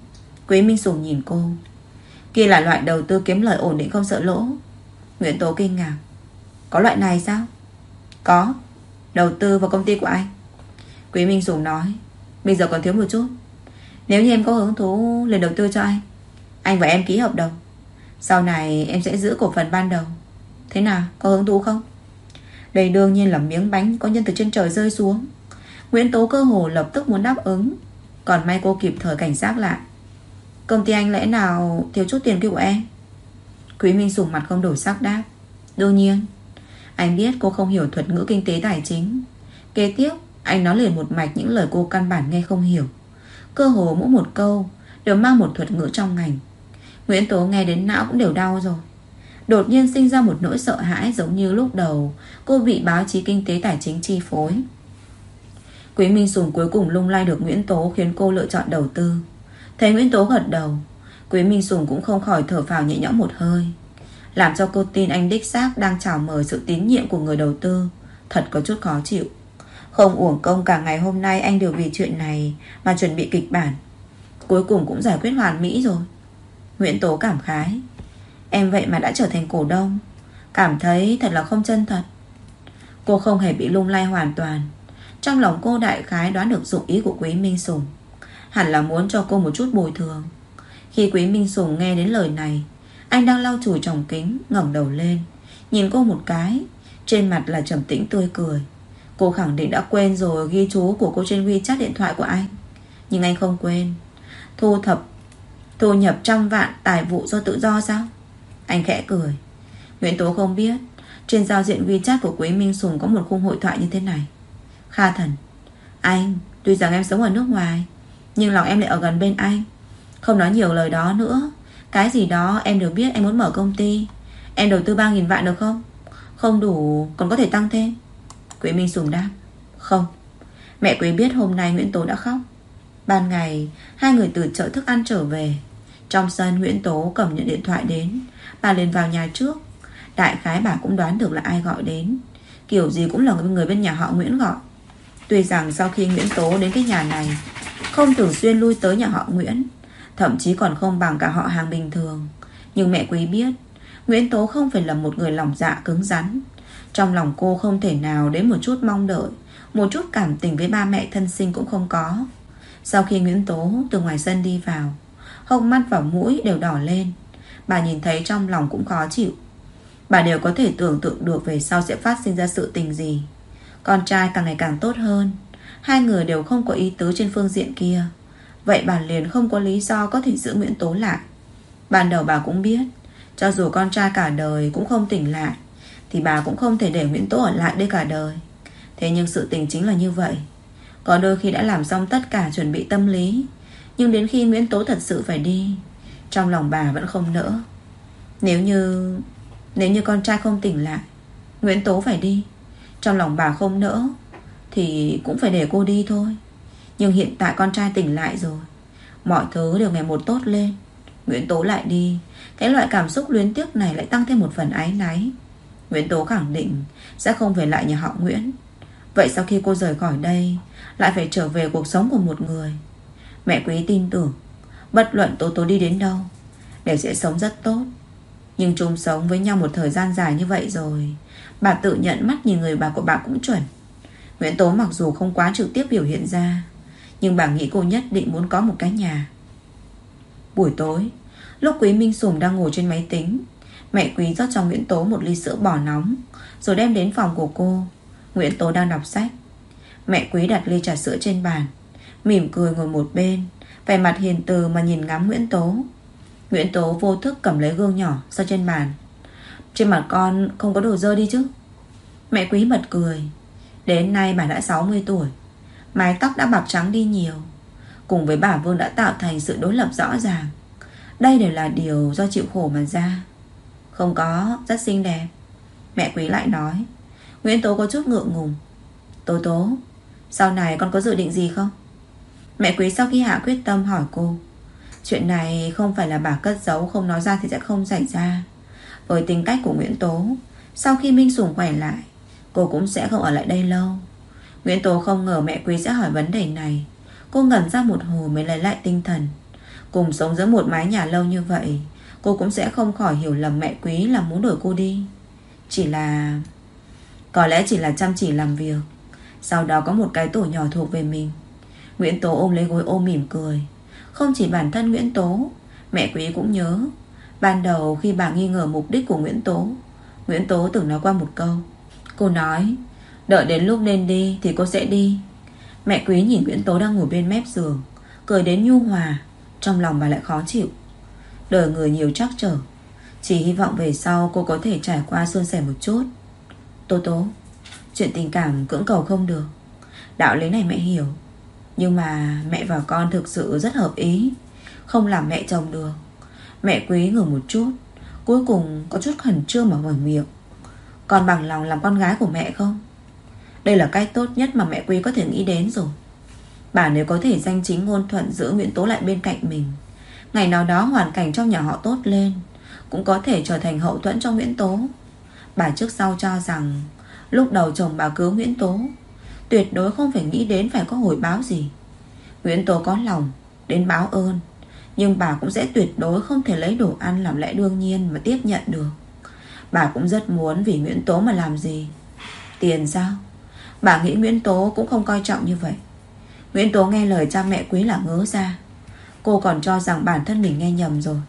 Quý Minh Sùng nhìn cô. "Kia là loại đầu tư kiếm lời ổn định không sợ lỗ." Nguyễn Tố kinh ngạc. "Có loại này sao?" "Có. Đầu tư vào công ty của anh." Quý Minh Sùng nói. "Bây giờ còn thiếu một chút. Nếu như em có hứng thú liền đầu tư cho anh và em ký hợp đồng. Sau này em sẽ giữ cổ phần ban đầu. Thế nào, có hứng thú không?" Đây đương nhiên là miếng bánh có nhân từ trên trời rơi xuống. Nguyễn Tố cơ hồ lập tức muốn đáp ứng. Còn may cô kịp thời cảnh giác lại. "Công ty anh lẽ nào thiếu chút tiền kia của em?" Quý Minh Sùng mặt không đổi sắc đáp. "Đương nhiên." Anh biết cô không hiểu thuật ngữ kinh tế tài chính. Kế tiếp anh nói liền một mạch những lời cô căn bản nghe không hiểu. Cơ hồ mỗi một câu đều mang một thuật ngữ trong ngành. Nguyễn Tố nghe đến não cũng đều đau rồi. Đột nhiên sinh ra một nỗi sợ hãi, giống như lúc đầu cô bị báo chí kinh tế tài chính chi phối. Quý Minh Sùng cuối cùng lung lay được Nguyễn Tố, khiến cô lựa chọn đầu tư. Thấy Nguyễn Tố gật đầu, Quý Minh Sùng cũng không khỏi thở phào nhẹ nhõm một hơi. Làm cho cô tin anh đích xác đang chào mời sự tín nhiệm của người đầu tư, thật có chút khó chịu. Không uổng công cả ngày hôm nay anh đều vì chuyện này mà chuẩn bị kịch bản. Cuối cùng cũng giải quyết hoàn mỹ rồi. Nguyễn Tố cảm khái. Em vậy mà đã trở thành cổ đông, cảm thấy thật là không chân thật. Cô không hề bị lung lay hoàn toàn. Trong lòng cô đại khái đoán được dụng ý của Quý Minh Sùng, hẳn là muốn cho cô một chút bồi thường. Khi Quý Minh Sùng nghe đến lời này, anh đang lau chùi tròng kính, ngẩng đầu lên nhìn cô một cái, trên mặt là trầm tĩnh tươi cười. Cô khẳng định đã quên rồi ghi chú của cô trên WeChat điện thoại của anh. Nhưng anh không quên. Thu nhập 100 vạn tài vụ do tự do sao? Anh khẽ cười. Nguyễn Tố không biết trên giao diện WeChat của Quý Minh Sùng có một khung hội thoại như thế này. Kha Thần, anh, tuy rằng em sống ở nước ngoài, nhưng lòng em lại ở gần bên anh. Không nói nhiều lời đó nữa. Cái gì đó em đều biết anh muốn mở công ty. Em đầu tư 3.000 vạn được không? Không đủ còn có thể tăng thêm. Quý Minh Sùng đáp. Không. Mẹ Quý biết hôm nay Nguyễn Tố đã khóc. Ban ngày hai người từ chợ thức ăn trở về. Trong sân Nguyễn Tố cầm nhận điện thoại đến. Bà liền vào nhà trước. Đại khái bà cũng đoán được là ai gọi đến. Kiểu gì cũng là người bên nhà họ Nguyễn gọi. Tuy rằng sau khi Nguyễn Tố đến cái nhà này không thường xuyên lui tới nhà họ Nguyễn, thậm chí còn không bằng cả họ hàng bình thường, nhưng mẹ Quý biết Nguyễn Tố không phải là một người lòng dạ cứng rắn. Trong lòng cô không thể nào đến một chút mong đợi, một chút cảm tình với ba mẹ thân sinh cũng không có. Sau khi Nguyễn Tố từ ngoài sân đi vào, hốc mắt và mũi đều đỏ lên. Bà nhìn thấy trong lòng cũng khó chịu. Bà đều có thể tưởng tượng được về sau sẽ phát sinh ra sự tình gì. Con trai càng ngày càng tốt hơn, hai người đều không có ý tứ trên phương diện kia. Vậy bà liền không có lý do có thể giữ Nguyễn Tố lại. Ban đầu bà cũng biết, cho dù con trai cả đời cũng không tỉnh lại, thì bà cũng không thể để Nguyễn Tố ở lại đây cả đời. Thế nhưng sự tình chính là như vậy. Có đôi khi đã làm xong tất cả chuẩn bị tâm lý, nhưng đến khi Nguyễn Tố thật sự phải đi, trong lòng bà vẫn không nỡ. Nếu như con trai không tỉnh lại, Nguyễn Tố phải đi, trong lòng bà không nỡ, thì cũng phải để cô đi thôi. Nhưng hiện tại con trai tỉnh lại rồi, mọi thứ đều ngày một tốt lên, Nguyễn Tố lại đi, cái loại cảm xúc luyến tiếc này lại tăng thêm một phần áy náy. Nguyễn Tố khẳng định sẽ không về lại nhà họ Nguyễn. Vậy sau khi cô rời khỏi đây, lại phải trở về cuộc sống của một người. Mẹ Quý tin tưởng bất luận Tố Tố đi đến đâu đều sẽ sống rất tốt. Nhưng chung sống với nhau một thời gian dài như vậy rồi, bà tự nhận mắt nhìn người bà của bà cũng chuẩn. Nguyễn Tố mặc dù không quá trực tiếp biểu hiện ra, nhưng bà nghĩ cô nhất định muốn có một cái nhà. Buổi tối, lúc Quý Minh Sùng đang ngồi trên máy tính, mẹ Quý rót cho Nguyễn Tố một ly sữa bò nóng, rồi đem đến phòng của cô. Nguyễn Tố đang đọc sách. Mẹ Quý đặt ly trà sữa trên bàn, mỉm cười ngồi một bên, vẻ mặt hiền từ mà nhìn ngắm Nguyễn Tố. Nguyễn Tố vô thức cầm lấy gương nhỏ sau trên bàn. Trên mặt con không có đồ dơ đi chứ? Mẹ Quý bật cười. Đến nay bà đã 60 tuổi, mái tóc đã bạc trắng đi nhiều, cùng với bà Vương đã tạo thành sự đối lập rõ ràng. Đây đều là điều do chịu khổ mà ra. Không có, rất xinh đẹp. Mẹ Quý lại nói. Nguyễn Tố có chút ngượng ngùng. Tố Tố, sau này con có dự định gì không? Mẹ Quý sau khi hạ quyết tâm hỏi cô. Chuyện này không phải là bà cất giấu, không nói ra thì sẽ không xảy ra. Với tính cách của Nguyễn Tố, sau khi Minh Sùng khỏe lại, cô cũng sẽ không ở lại đây lâu. Nguyễn Tố không ngờ mẹ Quý sẽ hỏi vấn đề này. Cô ngẩn ra một hồi mới lấy lại tinh thần. Cùng sống giữa một mái nhà lâu như vậy, cô cũng sẽ không khỏi hiểu lầm mẹ Quý là muốn đuổi cô đi. Có lẽ chỉ là chăm chỉ làm việc, sau đó có một cái tổ nhỏ thuộc về mình. Nguyễn Tố ôm lấy gối ôm mỉm cười. Không chỉ bản thân Nguyễn Tố, mẹ Quý cũng nhớ. Ban đầu khi bà nghi ngờ mục đích của Nguyễn Tố từng nói qua một câu. Cô nói đợi đến lúc nên đi thì cô sẽ đi. Mẹ Quý nhìn Nguyễn Tố đang ngồi bên mép giường, cười đến nhu hòa. Trong lòng bà lại khó chịu. Đời người nhiều trắc trở, chỉ hy vọng về sau cô có thể trải qua suôn sẻ một chút. Tố Tố, chuyện tình cảm cưỡng cầu không được. Đạo lý này mẹ hiểu, nhưng mà mẹ và con thực sự rất hợp ý, không làm mẹ chồng được. Mẹ Quý ngừng một chút, cuối cùng có chút khẩn trương mà mở miệng. Con bằng lòng làm con gái của mẹ không? Đây là cách tốt nhất mà mẹ Quý có thể nghĩ đến rồi. Bà nếu có thể danh chính ngôn thuận giữ Nguyễn Tố lại bên cạnh mình, ngày nào đó hoàn cảnh trong nhà họ tốt lên, cũng có thể trở thành hậu thuẫn cho Nguyễn Tố. Bà trước sau cho rằng lúc đầu chồng bà cứu Nguyễn Tố, tuyệt đối không phải nghĩ đến phải có hồi báo gì. Nguyễn Tố có lòng đến báo ơn, nhưng bà cũng sẽ tuyệt đối không thể lấy đồ ăn làm lẽ đương nhiên mà tiếp nhận được. Bà cũng rất muốn vì Nguyễn Tố mà làm gì. Tiền sao? Bà nghĩ Nguyễn Tố cũng không coi trọng như vậy. Nguyễn Tố nghe lời cha mẹ Quý là ngớ ra. Cô còn cho rằng bản thân mình nghe nhầm rồi.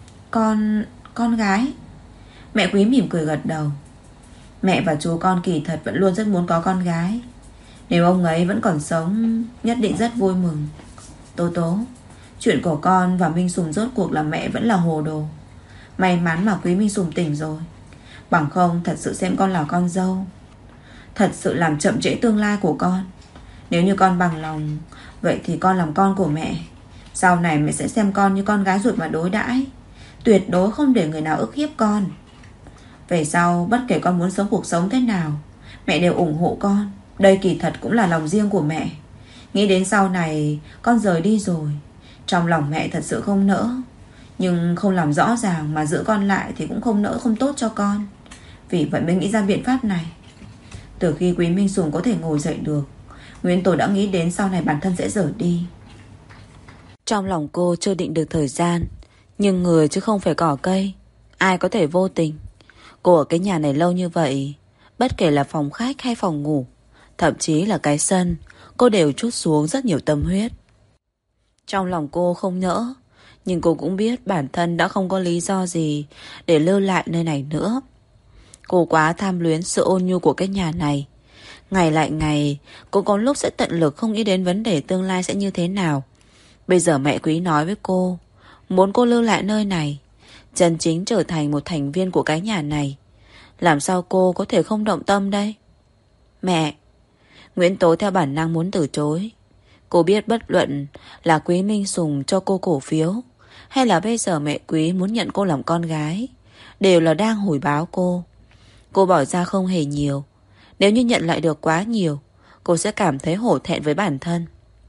Con gái. Mẹ Quý mỉm cười gật đầu. Mẹ và chú con kỳ thật vẫn luôn rất muốn có con gái. Nếu ông ấy vẫn còn sống, nhất định rất vui mừng. Tố Tố, chuyện của con và Minh Sùng rốt cuộc là mẹ vẫn là hồ đồ. May mắn mà Quý Minh Sùng tỉnh rồi, bằng không thật sự xem con là con dâu, thật sự làm chậm trễ tương lai của con. Nếu như con bằng lòng, vậy thì con làm con của mẹ. Sau này mẹ sẽ xem con như con gái ruột mà đối đãi, tuyệt đối không để người nào ức hiếp con. Về sau bất kể con muốn sống cuộc sống thế nào, mẹ đều ủng hộ con. Đây kỳ thật cũng là lòng riêng của mẹ. Nghĩ đến sau này con rời đi rồi, trong lòng mẹ thật sự không nỡ. Nhưng không làm rõ ràng mà giữ con lại thì cũng không nỡ, không tốt cho con. Vì vậy mới nghĩ ra biện pháp này. Từ khi Quý Minh Sùng có thể ngồi dậy được, Nguyễn Tố đã nghĩ đến sau này bản thân sẽ rời đi. Trong lòng cô chưa định được thời gian, nhưng người chứ không phải cỏ cây, ai có thể vô tình. Cô ở cái nhà này lâu như vậy, Bất kể là phòng khách hay phòng ngủ, thậm chí là cái sân, cô đều trút xuống rất nhiều tâm huyết. Trong lòng cô không nỡ, nhưng cô cũng biết bản thân đã không có lý do gì để lưu lại nơi này nữa. Cô quá tham luyến sự ôn nhu của cái nhà này. Ngày lại ngày, cô có lúc sẽ tận lực không nghĩ đến vấn đề tương lai sẽ như thế nào. Bây giờ mẹ Quý nói với cô, muốn cô lưu lại nơi này, chân chính trở thành một thành viên của cái nhà này. Làm sao cô có thể không động tâm đây? Mẹ! Nguyễn Tố theo bản năng muốn từ chối. Cô biết bất luận là Quý Minh Sùng cho cô cổ phiếu, hay là bây giờ mẹ Quý muốn nhận cô làm con gái, đều là đang hồi báo cô. Cô bỏ ra không hề nhiều. Nếu như nhận lại được quá nhiều, cô sẽ cảm thấy hổ thẹn với bản thân.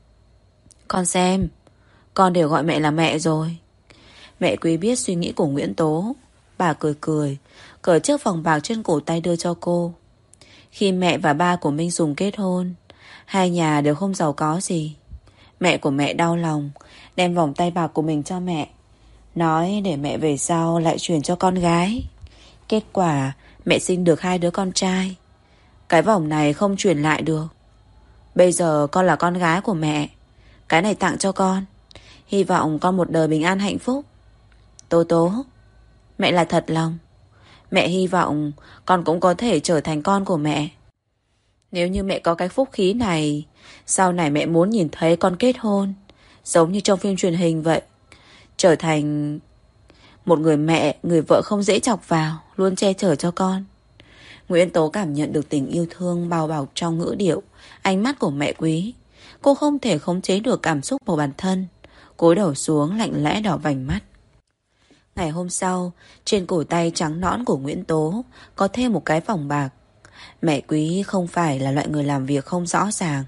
Con xem, con đều gọi mẹ là mẹ rồi. Mẹ Quý biết suy nghĩ của Nguyễn Tố. Bà cười cười, cởi chiếc vòng bạc trên cổ tay đưa cho cô. Khi mẹ và ba của Minh Sùng kết hôn, hai nhà đều không giàu có gì. Mẹ của mẹ đau lòng, đem vòng tay bạc của mình cho mẹ, nói để mẹ về sau lại truyền cho con gái. Kết quả mẹ sinh được 2 đứa con trai. Cái vòng này không truyền lại được. Bây giờ con là con gái của mẹ, cái này tặng cho con. Hy vọng con một đời bình an hạnh phúc. Tố Tố, mẹ là thật lòng. Mẹ hy vọng con cũng có thể trở thành con của mẹ. Nếu như mẹ có cái phúc khí này, sau này mẹ muốn nhìn thấy con kết hôn, giống như trong phim truyền hình vậy. Trở thành một người mẹ, người vợ không dễ chọc vào, luôn che chở cho con. Nguyễn Tố cảm nhận được tình yêu thương bao bọc trong ngữ điệu, ánh mắt của mẹ Quý. Cô không thể khống chế được cảm xúc của bản thân, cúi đầu xuống lạnh lẽ đỏ vành mắt. Ngày hôm sau, trên cổ tay trắng nõn của Nguyễn Tố có thêm một cái vòng bạc. Mẹ Quý không phải là loại người làm việc không rõ ràng.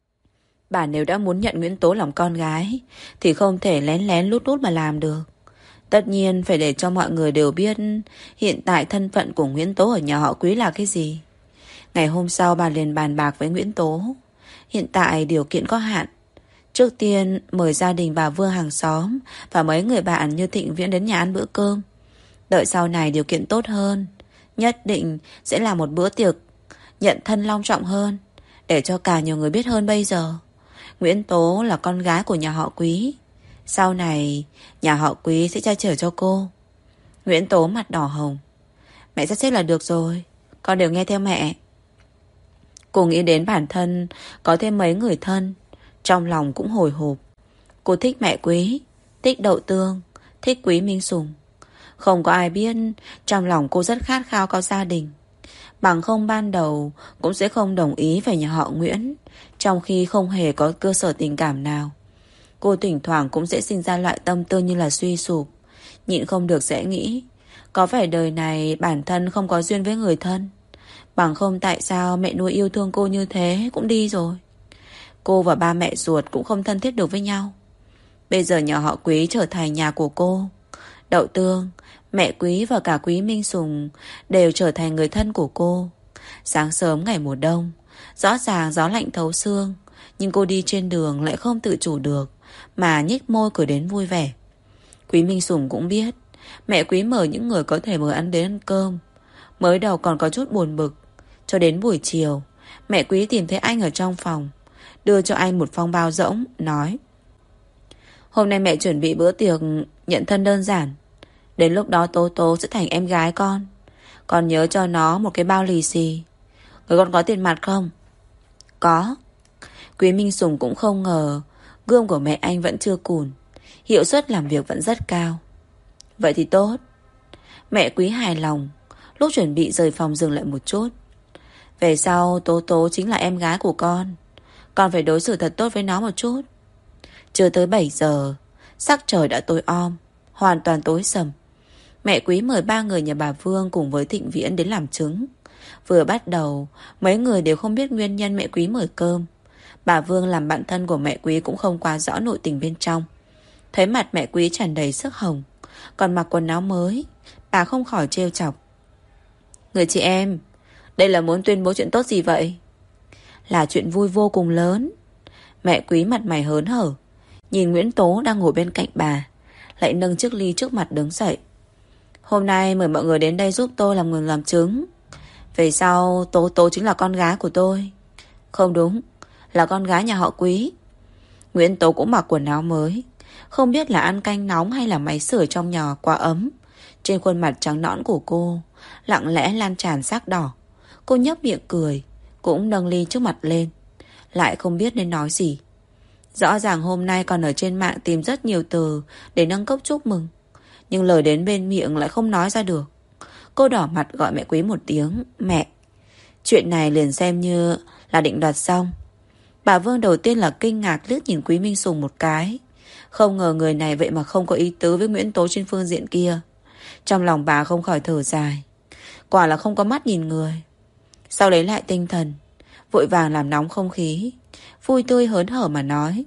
Bà nếu đã muốn nhận Nguyễn Tố làm con gái thì không thể lén lén lút lút mà làm được. Tất nhiên phải để cho mọi người đều biết hiện tại thân phận của Nguyễn Tố ở nhà họ Quý là cái gì. Ngày hôm sau bà liền bàn bạc với Nguyễn Tố. Hiện tại điều kiện có hạn. Trước tiên mời gia đình bà Vương hàng xóm và mấy người bạn như Thịnh Viễn đến nhà ăn bữa cơm. Đợi sau này điều kiện tốt hơn, nhất định sẽ là một bữa tiệc nhận thân long trọng hơn, để cho cả nhiều người biết hơn bây giờ. Nguyễn Tố là con gái của nhà họ Quý. Sau này nhà họ Quý sẽ che chở cho cô. Nguyễn Tố mặt đỏ hồng. Mẹ sắp xếp là được rồi, con đều nghe theo mẹ. Cô nghĩ đến bản thân có thêm mấy người thân, trong lòng cũng hồi hộp. Cô thích mẹ Quý, thích Đậu Tương, thích Quý Minh Sùng. Không có ai biết trong lòng cô rất khát khao có gia đình. Bằng không ban đầu cũng sẽ không đồng ý về nhà họ Nguyễn, trong khi không hề có cơ sở tình cảm nào. Cô thỉnh thoảng cũng sẽ sinh ra loại tâm tư như là suy sụp. Nhịn không được sẽ nghĩ, có phải đời này bản thân không có duyên với người thân. Bằng không tại sao mẹ nuôi yêu thương cô như thế cũng đi rồi. Cô và ba mẹ ruột cũng không thân thiết được với nhau. Bây giờ nhà họ Quý trở thành nhà của cô. Đậu Tương, mẹ Quý và cả Quý Minh Sùng đều trở thành người thân của cô. Sáng sớm ngày mùa đông, rõ ràng gió lạnh thấu xương, nhưng cô đi trên đường lại không tự chủ được mà nhếch môi cười đến vui vẻ. Quý Minh Sùng cũng biết mẹ Quý mời những người có thể mời ăn đến ăn cơm. Mới đầu còn có chút buồn bực. Cho đến buổi chiều, mẹ Quý tìm thấy anh ở trong phòng, đưa cho anh một phong bao rỗng, nói: Hôm nay mẹ chuẩn bị bữa tiệc nhận thân đơn giản. Đến lúc đó Tố Tố sẽ thành em gái con. Con nhớ cho nó một cái bao lì xì. Người con có tiền mặt không? Có. Quý Minh Sùng cũng không ngờ gương của mẹ anh vẫn chưa cùn, hiệu suất làm việc vẫn rất cao. Vậy thì tốt. Mẹ Quý hài lòng. Lúc chuẩn bị rời phòng dừng lại một chút. Về sau Tố Tố chính là em gái của con. Con phải đối xử thật tốt với nó một chút. Chưa tới 7 giờ, sắc trời đã tối om, hoàn toàn tối sầm. Mẹ Quý mời 3 người nhà bà Vương cùng với Thịnh Viễn đến làm chứng. Vừa bắt đầu, mấy người đều không biết nguyên nhân mẹ Quý mời cơm. Bà Vương làm bạn thân của mẹ Quý cũng không quá rõ nội tình bên trong. Thấy mặt mẹ Quý tràn đầy sức hồng, còn mặc quần áo mới, bà không khỏi trêu chọc: Người chị em, đây là muốn tuyên bố chuyện tốt gì vậy? Là chuyện vui vô cùng lớn. Mẹ Quý mặt mày hớn hở, nhìn Nguyễn Tố đang ngồi bên cạnh bà, lại nâng chiếc ly trước mặt đứng dậy. Hôm nay mời mọi người đến đây giúp tôi làm người làm chứng. Về sau Tố Tố chính là con gái của tôi. Không đúng, là con gái nhà họ Quý. Nguyễn Tố cũng mặc quần áo mới. Không biết là ăn canh nóng hay là máy sưởi trong nhà quá ấm. Trên khuôn mặt trắng nõn của cô lặng lẽ lan tràn sắc đỏ. Cô nhếch miệng cười, cũng nâng ly trước mặt lên, lại không biết nên nói gì. Rõ ràng hôm nay còn ở trên mạng tìm rất nhiều từ để nâng cốc chúc mừng, nhưng lời đến bên miệng lại không nói ra được. Cô đỏ mặt gọi mẹ Quý một tiếng mẹ. Chuyện này liền xem như là định đoạt xong. Bà Vương đầu tiên là kinh ngạc liếc nhìn Quý Minh Sùng một cái. Không ngờ người này vậy mà không có ý tứ với Nguyễn Tố trên phương diện kia. Trong lòng bà không khỏi thở dài. Quả là không có mắt nhìn người. Sau lấy lại tinh thần, vội vàng làm nóng không khí, vui tươi hớn hở mà nói: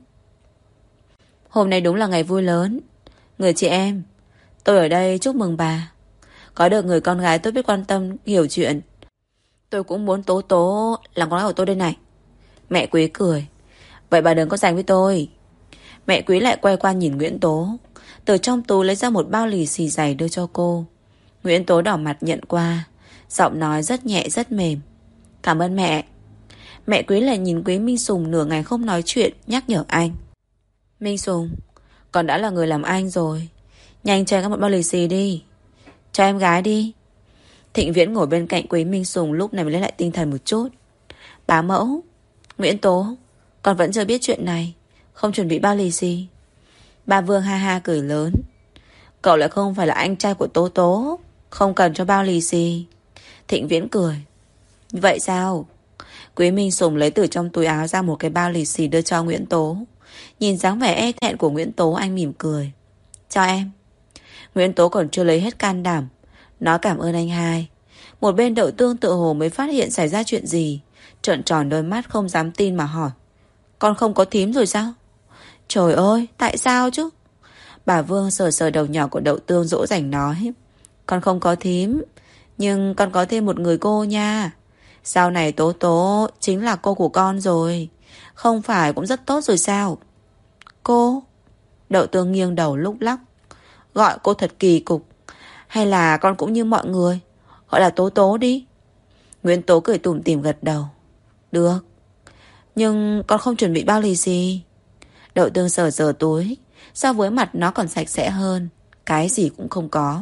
Hôm nay đúng là ngày vui lớn. Người chị em, tôi ở đây chúc mừng bà. Có được người con gái tôi biết quan tâm, hiểu chuyện. Tôi cũng muốn Tố Tố làm con gái của tôi đây này. Mẹ Quý cười: Vậy bà đừng có giành với tôi. Mẹ Quý lại quay qua nhìn Nguyễn Tố, từ trong túi lấy ra một bao lì xì dày đưa cho cô. Nguyễn Tố đỏ mặt nhận qua, giọng nói rất nhẹ rất mềm: Cảm ơn mẹ. Mẹ Quý lại nhìn Quý Minh Sùng nửa ngày không nói chuyện, nhắc nhở anh: Minh Sùng, con đã là người làm anh rồi, nhanh cho em một bao lì xì đi. Cho em gái đi. Thịnh Viễn ngồi bên cạnh Quý Minh Sùng lúc này mới lấy lại tinh thần một chút. Bá mẫu, Nguyễn Tố, con vẫn chưa biết chuyện này, không chuẩn bị bao lì xì. Bà Vương ha ha cười lớn: Cậu lại không phải là anh trai của Tố Tố, không cần cho bao lì xì. Thịnh Viễn cười: Vậy sao? Quý Minh Sùng lấy từ trong túi áo ra một cái bao lì xì đưa cho Nguyễn Tố. Nhìn dáng vẻ e thẹn của Nguyễn Tố, anh mỉm cười: Cho em. Nguyễn Tố còn chưa lấy hết can đảm nói cảm ơn anh hai. Một bên Đậu Tương tự hồ mới phát hiện xảy ra chuyện gì, trợn tròn đôi mắt không dám tin mà hỏi: Con không có thím rồi sao? Trời ơi, tại sao chứ? Bà Vương sờ sờ đầu nhỏ của Đậu Tương dỗ dành nói: Con không có thím, nhưng con có thêm một người cô nha. Sau này Tố Tố chính là cô của con rồi, không phải cũng rất tốt rồi sao? Cô? Đậu Tương nghiêng đầu lúc lắc: Gọi cô thật kỳ cục. Hay là con cũng như mọi người, gọi là Tố Tố đi. Nguyễn Tố cười tủm tỉm gật đầu: Được, nhưng con không chuẩn bị bao lì xì. Đậu Tương sờ sờ túi, so với mặt nó còn sạch sẽ hơn, cái gì cũng không có.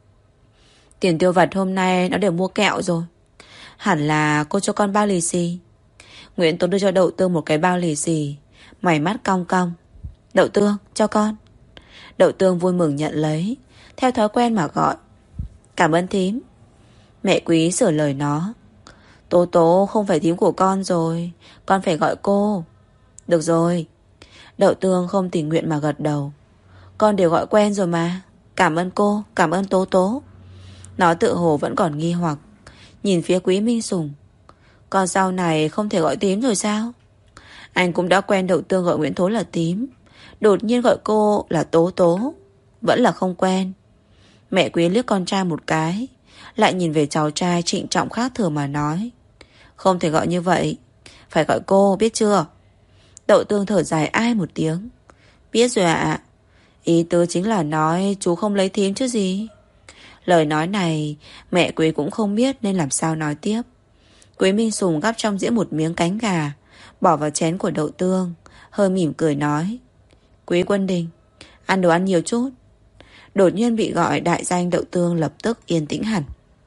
Tiền tiêu vặt hôm nay nó đều mua kẹo rồi. Hẳn là cô cho con bao lì xì. Nguyễn Tố đưa cho Đậu Tương một cái bao lì xì, mày mắt cong cong: Đậu Tương, cho con. Đậu Tương vui mừng nhận lấy, theo thói quen mà gọi: Cảm ơn thím. Mẹ Quý sửa lời nó: Tố Tố không phải thím của con rồi, con phải gọi cô. Được rồi. Đậu Tương không tình nguyện mà gật đầu: Con đều gọi quen rồi mà. Cảm ơn cô, cảm ơn Tố Tố. Nó tự hồ vẫn còn nghi hoặc, nhìn phía Quý Minh Sùng: Con sau này không thể gọi thím rồi sao? Anh cũng đã quen Đậu Tương gọi Nguyễn Tố là thím, đột nhiên gọi cô là Tố Tố, vẫn là không quen. Mẹ Quý liếc con trai một cái, lại nhìn về cháu trai trịnh trọng khác thường mà nói: Không thể gọi như vậy, phải gọi cô, biết chưa? Đậu Tương thở dài ai một tiếng: Biết rồi ạ. Ý tứ chính là nói chú không lấy thím chứ gì. Lời nói này mẹ Quý cũng không biết nên làm sao nói tiếp. Quý Minh Sùng gắp trong dĩa một miếng cánh gà, bỏ vào chén của Đậu Tương, hơi mỉm cười nói: Quý Quân Đình, ăn đồ ăn nhiều chút. Đột nhiên bị gọi đại danh Đậu Tương lập tức yên tĩnh hẳn.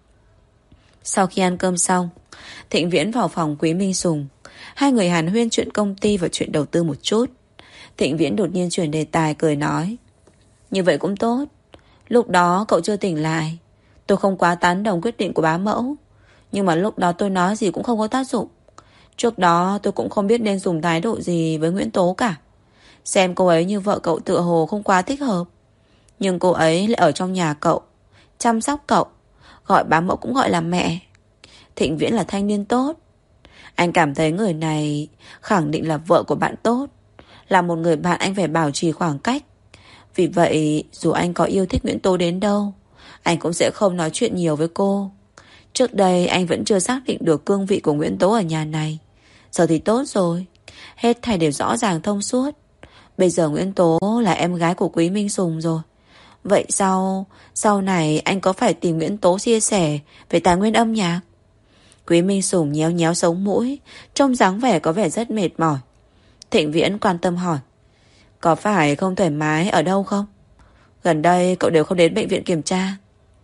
Sau khi ăn cơm xong, Thịnh Viễn vào phòng Quý Minh Sùng. Hai người hàn huyên chuyện công ty và chuyện đầu tư một chút. Thịnh Viễn đột nhiên chuyển đề tài cười nói: Như vậy cũng tốt. Lúc đó cậu chưa tỉnh lại, tôi không quá tán đồng quyết định của bá mẫu, nhưng mà lúc đó tôi nói gì cũng không có tác dụng. Trước đó tôi cũng không biết nên dùng thái độ gì với Nguyễn Tố cả. Xem cô ấy như vợ cậu tựa hồ không quá thích hợp, nhưng cô ấy lại ở trong nhà cậu, chăm sóc cậu, gọi bá mẫu cũng gọi là mẹ. Thịnh Viễn là thanh niên tốt. Anh cảm thấy người này khẳng định là vợ của bạn tốt, là một người bạn anh phải bảo trì khoảng cách. Vì vậy dù anh có yêu thích Nguyễn Tố đến đâu, anh cũng sẽ không nói chuyện nhiều với cô. Trước đây anh vẫn chưa xác định được cương vị của Nguyễn Tố ở nhà này. Giờ thì tốt rồi, hết thảy đều rõ ràng thông suốt. Bây giờ Nguyễn Tố là em gái của Quý Minh Sùng rồi. Vậy sau này anh có phải tìm Nguyễn Tố chia sẻ về tài nguyên âm nhạc? Quý Minh Sùng nhéo nhéo sống mũi, trông dáng vẻ có vẻ rất mệt mỏi. Thịnh Viễn quan tâm hỏi: có phải không thoải mái ở đâu không? Gần đây cậu đều không đến bệnh viện kiểm tra.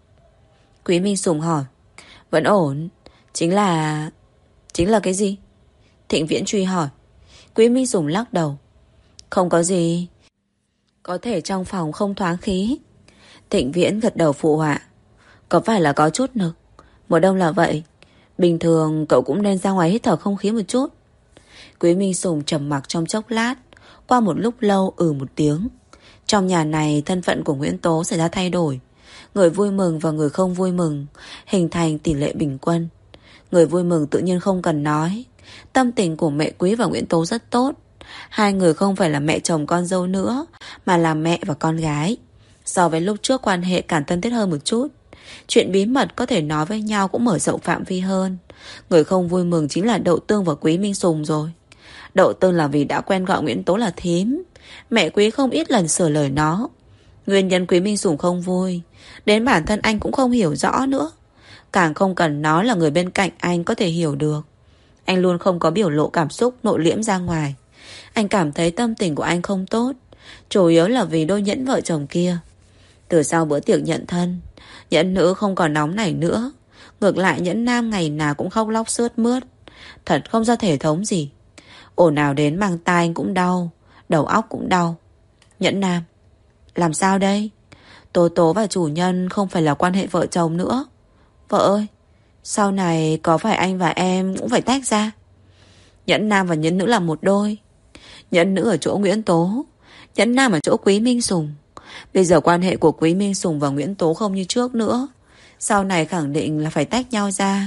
Quý Minh Sùng hỏi: vẫn ổn. Chính là cái gì? Thịnh Viễn truy hỏi. Quý Minh Sùng lắc đầu: không có gì. Có thể trong phòng không thoáng khí. Thịnh Viễn gật đầu phụ họa: có phải là có chút nực? Mùa đông là vậy. Bình thường cậu cũng nên ra ngoài hít thở không khí một chút. Quý Minh Sùng trầm mặc trong chốc lát. Qua một lúc lâu một tiếng. Trong nhà này thân phận của Nguyễn Tố xảy ra thay đổi. Người vui mừng và người không vui mừng hình thành tỷ lệ bình quân. Người vui mừng tự nhiên không cần nói. Tâm tình của mẹ Quý và Nguyễn Tố rất tốt. Hai người không phải là mẹ chồng con dâu nữa, mà là mẹ và con gái. So với lúc trước quan hệ càng thân thiết hơn một chút. Chuyện bí mật có thể nói với nhau cũng mở rộng phạm vi hơn. Người không vui mừng chính là Đậu Tương và Quý Minh Sùng rồi. Đậu Tương là vì đã quen gọi Nguyễn Tố là thím. Mẹ Quý không ít lần sửa lời nó. Nguyên nhân Quý Minh Sùng không vui, đến bản thân anh cũng không hiểu rõ nữa. Càng không cần nói là người bên cạnh anh có thể hiểu được. Anh luôn không có biểu lộ cảm xúc nội liễm ra ngoài. Anh cảm thấy tâm tình của anh không tốt, chủ yếu là vì đôi nhẫn vợ chồng kia. Từ sau bữa tiệc nhận thân, nhẫn nữ không còn nóng nảy nữa. Ngược lại nhẫn nam ngày nào cũng khóc lóc sướt mướt. Thật không ra thể thống gì. Ồn ào đến mang tai anh cũng đau, đầu óc cũng đau. Nhẫn nam: làm sao đây? Tố Tố và chủ nhân không phải là quan hệ vợ chồng nữa. Vợ ơi, sau này có phải anh và em cũng phải tách ra? Nhẫn nam và nhẫn nữ là một đôi. Nhẫn nữ ở chỗ Nguyễn Tố, nhẫn nam ở chỗ Quý Minh Sùng. Bây giờ quan hệ của Quý Minh Sùng và Nguyễn Tố không như trước nữa. Sau này khẳng định là phải tách nhau ra.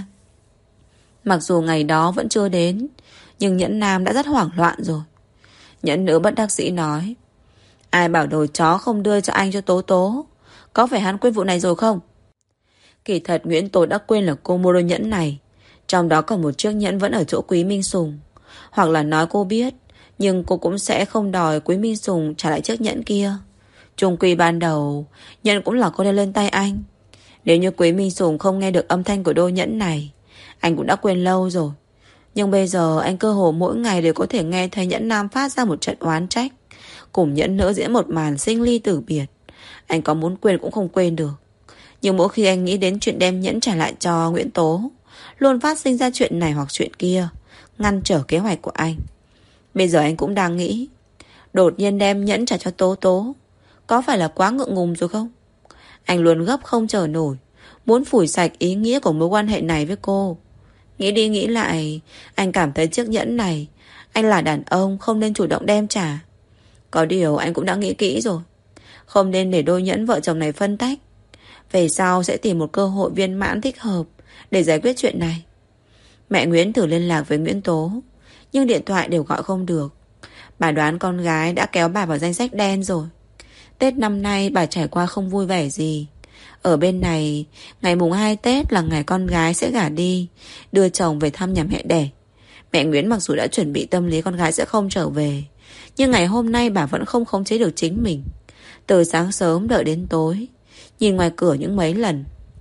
Mặc dù ngày đó vẫn chưa đến, nhưng nhẫn nam đã rất hoảng loạn rồi. Nhẫn nữ bất đắc dĩ nói: ai bảo đồ chó không đưa cho anh cho Tố Tố? Có phải hắn quên vụ này rồi không? Kỳ thật Nguyễn Tố đã quên là cô mua đôi nhẫn này. Trong đó còn một chiếc nhẫn vẫn ở chỗ Quý Minh Sùng. Hoặc là nói cô biết, nhưng cô cũng sẽ không đòi Quý Minh Sùng trả lại chiếc nhẫn kia. Chung quy ban đầu nhẫn cũng là cô đeo lên tay anh. Nếu như Quý Minh Sùng không nghe được âm thanh của đôi nhẫn này, anh cũng đã quên lâu rồi. Nhưng bây giờ anh cơ hồ mỗi ngày đều có thể nghe thấy nhẫn nam phát ra một trận oán trách, cùng nhẫn nữ diễn một màn sinh ly tử biệt. Anh có muốn quên cũng không quên được. Nhưng mỗi khi anh nghĩ đến chuyện đem nhẫn trả lại cho Nguyễn Tố, luôn phát sinh ra chuyện này hoặc chuyện kia, ngăn trở kế hoạch của anh. Bây giờ anh cũng đang nghĩ, đột nhiên đem nhẫn trả cho Tố Tố, có phải là quá ngượng ngùng rồi không? Anh luôn gấp không chờ nổi, muốn phủi sạch ý nghĩa của mối quan hệ này với cô. Nghĩ đi nghĩ lại, anh cảm thấy chiếc nhẫn này, anh là đàn ông không nên chủ động đem trả. Có điều anh cũng đã nghĩ kỹ rồi, không nên để đôi nhẫn vợ chồng này phân tách. Về sau sẽ tìm một cơ hội viên mãn thích hợp để giải quyết chuyện này. Mẹ Nguyễn thử liên lạc với Nguyễn Tố, nhưng điện thoại đều gọi không được. Bà đoán con gái đã kéo bà vào danh sách đen rồi. Tết năm nay bà trải qua không vui vẻ gì. Ở bên này, ngày mùng 2 Tết là ngày con gái sẽ gả đi, đưa chồng về thăm nhà mẹ đẻ. Mẹ Nguyễn mặc dù đã chuẩn bị tâm lý con gái sẽ không trở về, nhưng ngày hôm nay bà vẫn không khống chế được chính mình. Từ sáng sớm đợi đến tối, nhìn ngoài cửa những mấy lần.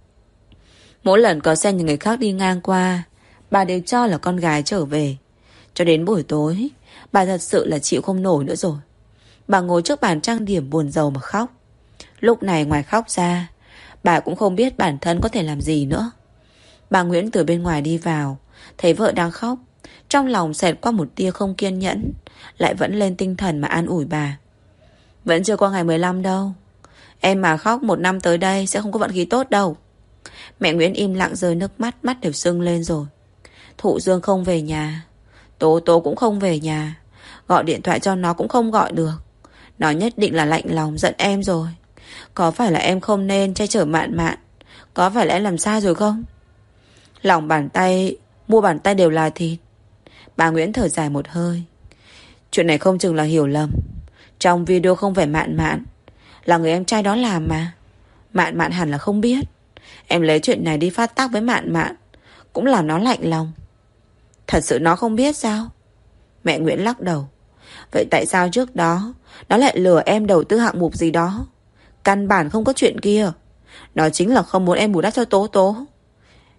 Mỗi lần có xe những người khác đi ngang qua, bà đều cho là con gái trở về. Cho đến buổi tối, bà thật sự là chịu không nổi nữa rồi. Bà ngồi trước bàn trang điểm buồn rầu mà khóc. Lúc này ngoài khóc ra, bà cũng không biết bản thân có thể làm gì nữa. Bà Nguyễn từ bên ngoài đi vào, thấy vợ đang khóc, trong lòng xẹt qua một tia không kiên nhẫn, lại vẫn lên tinh thần mà an ủi bà. Vẫn chưa qua ngày 15 đâu. Em mà khóc một năm tới đây sẽ không có vận khí tốt đâu. Mẹ Nguyễn im lặng rơi nước mắt, mắt đều sưng lên rồi. Thụ Dương không về nhà, Tố Tố cũng không về nhà, gọi điện thoại cho nó cũng không gọi được. Nó nhất định là lạnh lòng giận em rồi. Có phải là em không nên che chở Mạn Mạn? Có phải là em làm sai rồi không? Lòng bàn tay, mua bàn tay đều là thịt. Bà Nguyễn thở dài một hơi. Chuyện này không chừng là hiểu lầm. Trong video không phải Mạn Mạn, là người em trai đó làm mà. Mạn Mạn hẳn là không biết. Em lấy chuyện này đi phát tác với Mạn Mạn, cũng làm nó lạnh lòng. Thật sự nó không biết sao? Mẹ Nguyễn lắc đầu. Vậy tại sao trước đó nó lại lừa em đầu tư hạng mục gì đó? Căn bản không có chuyện kia. Nó chính là không muốn em bù đắp cho Tố Tố.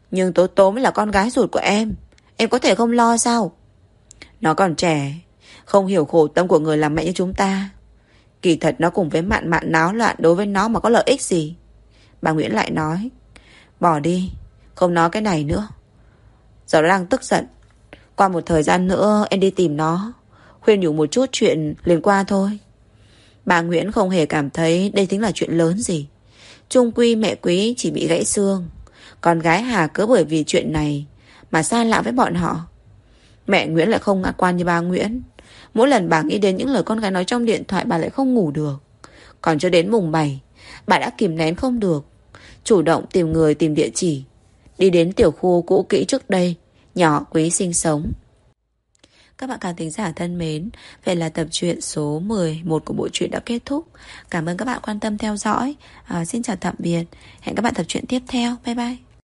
Nhưng Tố Tố mới là con gái ruột của em có thể không lo sao? Nó còn trẻ, không hiểu khổ tâm của người làm mẹ như chúng ta. Kỳ thật nó cùng với Mạn Mạn náo loạn, đối với nó mà có lợi ích gì? Bà Nguyễn lại nói. Bỏ đi, không nói cái này nữa. Giờ nó đang tức giận. Qua một thời gian nữa em đi tìm nó, khuyên nhủ một chút chuyện liền qua thôi. Bà Nguyễn không hề cảm thấy đây chính là chuyện lớn gì. Chung quy mẹ Quý chỉ bị gãy xương, con gái Hà cứ bởi vì chuyện này mà xa lạ với bọn họ. Mẹ Nguyễn lại không ngạc quan như bà Nguyễn. Mỗi lần bà nghĩ đến những lời con gái nói trong điện thoại, bà lại không ngủ được. Còn cho đến mùng 7, bà đã kìm nén không được, chủ động tìm người tìm địa chỉ, đi đến tiểu khu cũ kỹ trước đây nhà họ Quý sinh sống. Các bạn khán thính giả thân mến, vậy là tập truyện số 11 của bộ truyện đã kết thúc. Cảm ơn các bạn quan tâm theo dõi. Xin chào tạm biệt. Hẹn các bạn tập truyện tiếp theo. Bye bye.